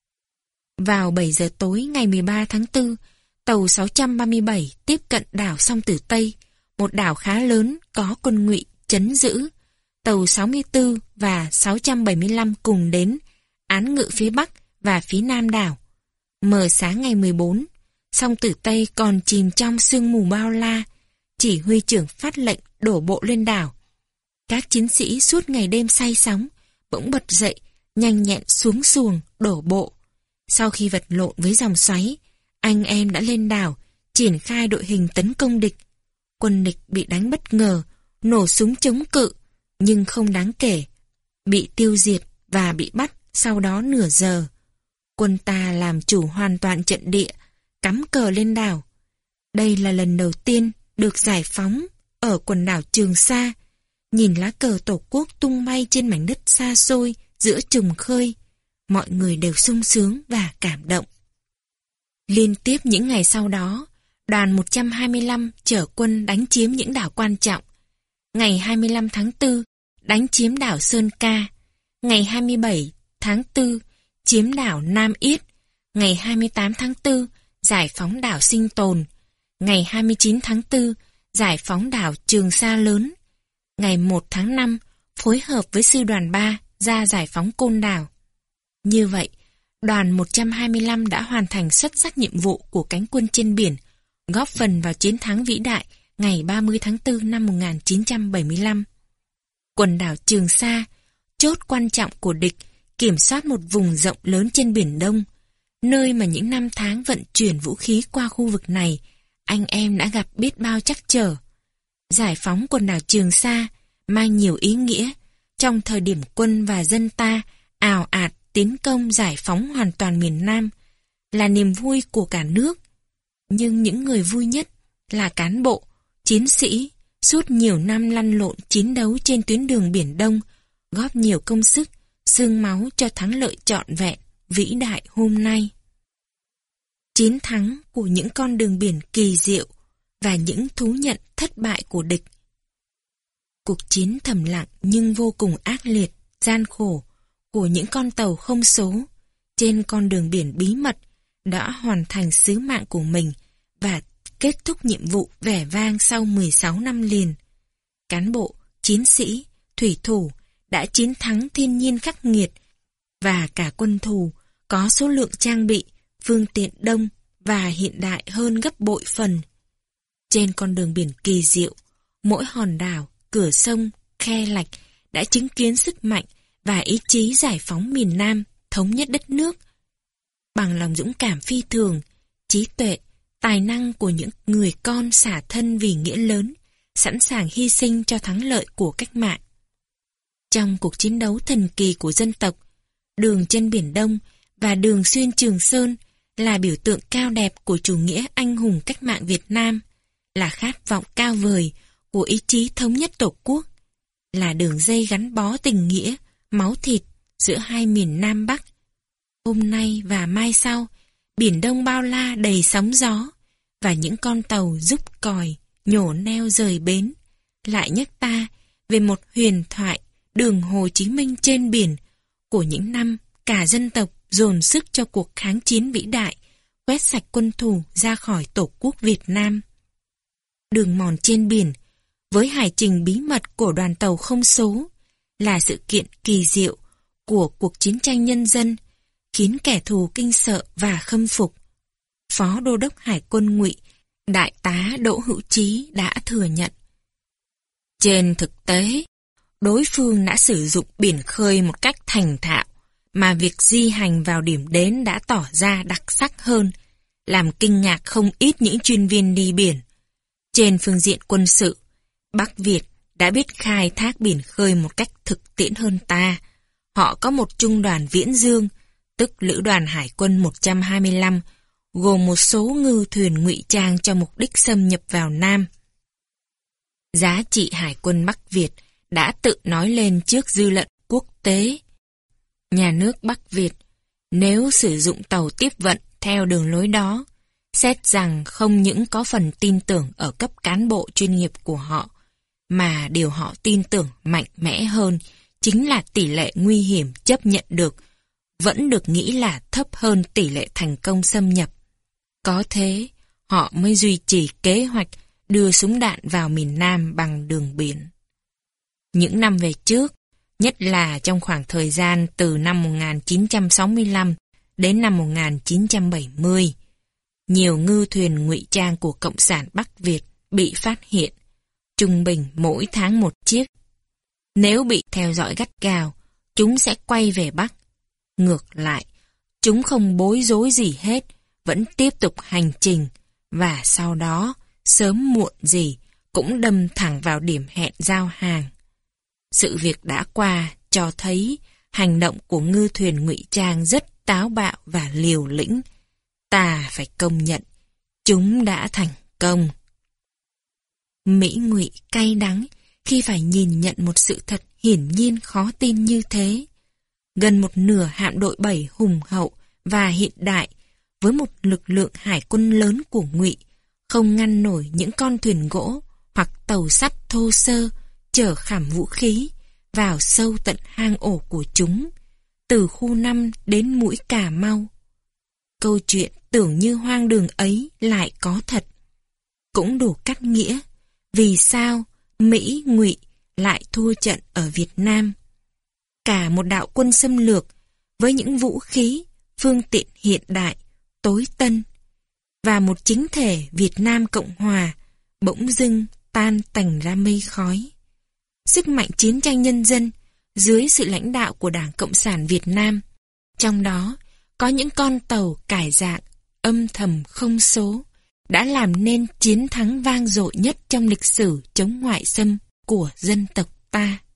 Speaker 1: Vào 7 giờ tối ngày 13 tháng 4, tàu 637 tiếp cận đảo Song Tử Tây, một đảo khá lớn có quân ngụy trấn giữ. Tàu 64 và 675 cùng đến, án ngự phía bắc và phía nam đảo. Mờ sáng ngày 14, Song Tử Tây còn chìm trong sương mù bao la. Chỉ huy trưởng phát lệnh đổ bộ lên đảo. Các chiến sĩ suốt ngày đêm say sóng, bỗng bật dậy, nhanh nhẹn xuống xuồng, đổ bộ. Sau khi vật lộn với dòng xoáy, anh em đã lên đảo, triển khai đội hình tấn công địch. Quân địch bị đánh bất ngờ, nổ súng chống cự, nhưng không đáng kể. Bị tiêu diệt và bị bắt sau đó nửa giờ. Quân ta làm chủ hoàn toàn trận địa, cắm cờ lên đảo. Đây là lần đầu tiên được giải phóng ở quần đảo Trường Sa. Nhìn lá cờ Tổ quốc tung bay trên mảnh đất xa xôi giữa trùng khơi, mọi người đều sung sướng và cảm động. Liên tiếp những ngày sau đó, đoàn 125 chở quân đánh chiếm những đảo quan trọng. Ngày 25 tháng 4, đánh chiếm đảo Sơn Ca. Ngày 27 tháng 4, chiếm đảo Nam Yết. Ngày 28 tháng 4, giải phóng đảo Sinh Tồn. Ngày 29 tháng 4, giải phóng đảo Trường Sa Lớn. Ngày 1 tháng 5, phối hợp với sư đoàn 3 ra giải phóng Côn Đảo. Như vậy, đoàn 125 đã hoàn thành xuất sắc nhiệm vụ của cánh quân trên biển, góp phần vào chiến thắng vĩ đại ngày 30 tháng 4 năm 1975. Quần đảo Trường Sa, chốt quan trọng của địch, kiểm soát một vùng rộng lớn trên Biển Đông, nơi mà những năm tháng vận chuyển vũ khí qua khu vực này, anh em đã gặp biết bao trắc trở. Giải phóng quần đảo Trường Sa mang nhiều ý nghĩa trong thời điểm quân và dân ta ào ạt tiến công giải phóng hoàn toàn miền Nam, là niềm vui của cả nước. Nhưng những người vui nhất là cán bộ, chiến sĩ suốt nhiều năm lăn lộn chiến đấu trên tuyến đường Biển Đông, góp nhiều công sức, xương máu cho thắng lợi trọn vẹn, vĩ đại hôm nay. Chiến thắng của những con đường biển kỳ diệu và những thú nhận thất bại của địch. Cuộc chiến thầm lặng nhưng vô cùng ác liệt, gian khổ của những con tàu không số trên con đường biển bí mật đã hoàn thành sứ mạng của mình và kết thúc nhiệm vụ vẻ vang sau 16 năm liền. Cán bộ, chiến sĩ, thủy thủ đã chiến thắng thiên nhiên khắc nghiệt và cả quân thù có số lượng trang bị, phương tiện đông và hiện đại hơn gấp bội phần. Trên con đường biển kỳ diệu, mỗi hòn đảo, cửa sông, khe lạch đã chứng kiến sức mạnh và ý chí giải phóng miền Nam, thống nhất đất nước. Bằng lòng dũng cảm phi thường, trí tuệ, tài năng của những người con xả thân vì nghĩa lớn, sẵn sàng hy sinh cho thắng lợi của cách mạng. Trong cuộc chiến đấu thần kỳ của dân tộc, đường trên Biển Đông và đường xuyên Trường Sơn là biểu tượng cao đẹp của chủ nghĩa anh hùng cách mạng Việt Nam, là khát vọng cao vời của ý chí thống nhất Tổ quốc, là đường dây gắn bó tình nghĩa, máu thịt giữa hai miền Nam Bắc. Hôm nay và mai sau, Biển Đông bao la đầy sóng gió, và những con tàu rúc còi, nhổ neo rời bến, lại nhắc ta về một huyền thoại đường Hồ Chí Minh trên biển của những năm cả dân tộc dồn sức cho cuộc kháng chiến vĩ đại, quét sạch quân thù ra khỏi Tổ quốc Việt Nam. Đường mòn trên biển, với hải trình bí mật của đoàn tàu không số, là sự kiện kỳ diệu của cuộc chiến tranh nhân dân, khiến kẻ thù kinh sợ và khâm phục. Phó Đô đốc Hải quân Ngụy, Đại tá Đỗ Hữu Chí đã thừa nhận. Trên thực tế, đối phương đã sử dụng biển khơi một cách thành thạo, mà việc di hành vào điểm đến đã tỏ ra đặc sắc hơn, làm kinh ngạc không ít những chuyên viên đi biển. Trên phương diện quân sự, Bắc Việt đã biết khai thác biển khơi một cách thực tiễn hơn ta. Họ có một trung đoàn Viễn Dương, tức Lữ đoàn Hải quân 125, gồm một số ngư thuyền ngụy trang cho mục đích xâm nhập vào Nam. Giá trị Hải quân Bắc Việt đã tự nói lên trước dư luận quốc tế. Nhà nước Bắc Việt, nếu sử dụng tàu tiếp vận theo đường lối đó, xét rằng không những có phần tin tưởng ở cấp cán bộ chuyên nghiệp của họ, mà điều họ tin tưởng mạnh mẽ hơn chính là tỷ lệ nguy hiểm chấp nhận được, vẫn được nghĩ là thấp hơn tỷ lệ thành công xâm nhập. Có thế, họ mới duy trì kế hoạch đưa súng đạn vào miền Nam bằng đường biển. Những năm về trước, nhất là trong khoảng thời gian từ năm 1965 đến năm 1970, nhiều ngư thuyền ngụy trang của Cộng sản Bắc Việt bị phát hiện, trung bình mỗi tháng một chiếc. Nếu bị theo dõi gắt gao, chúng sẽ quay về Bắc. Ngược lại, chúng không bối rối gì hết, vẫn tiếp tục hành trình, và sau đó, sớm muộn gì, cũng đâm thẳng vào điểm hẹn giao hàng. Sự việc đã qua cho thấy hành động của ngư thuyền ngụy trang rất táo bạo và liều lĩnh. Ta phải công nhận, chúng đã thành công. Mỹ Ngụy cay đắng khi phải nhìn nhận một sự thật hiển nhiên khó tin như thế. Gần một nửa hạm đội 7 hùng hậu và hiện đại, với một lực lượng hải quân lớn của Ngụy, không ngăn nổi những con thuyền gỗ hoặc tàu sắt thô sơ chở khảm vũ khí vào sâu tận hang ổ của chúng, từ khu 5 đến mũi Cà Mau. Câu chuyện tưởng như hoang đường ấy lại có thật. Cũng đủ cắt nghĩa vì sao Mỹ Ngụy lại thua trận ở Việt Nam. Cả một đạo quân xâm lược với những vũ khí, phương tiện hiện đại, tối tân, và một chính thể Việt Nam Cộng Hòa bỗng dưng tan tành ra mây khói. Sức mạnh chiến tranh nhân dân dưới sự lãnh đạo của Đảng Cộng sản Việt Nam, trong đó có những con tàu cải dạng âm thầm không số, đã làm nên chiến thắng vang dội nhất trong lịch sử chống ngoại xâm của dân tộc ta.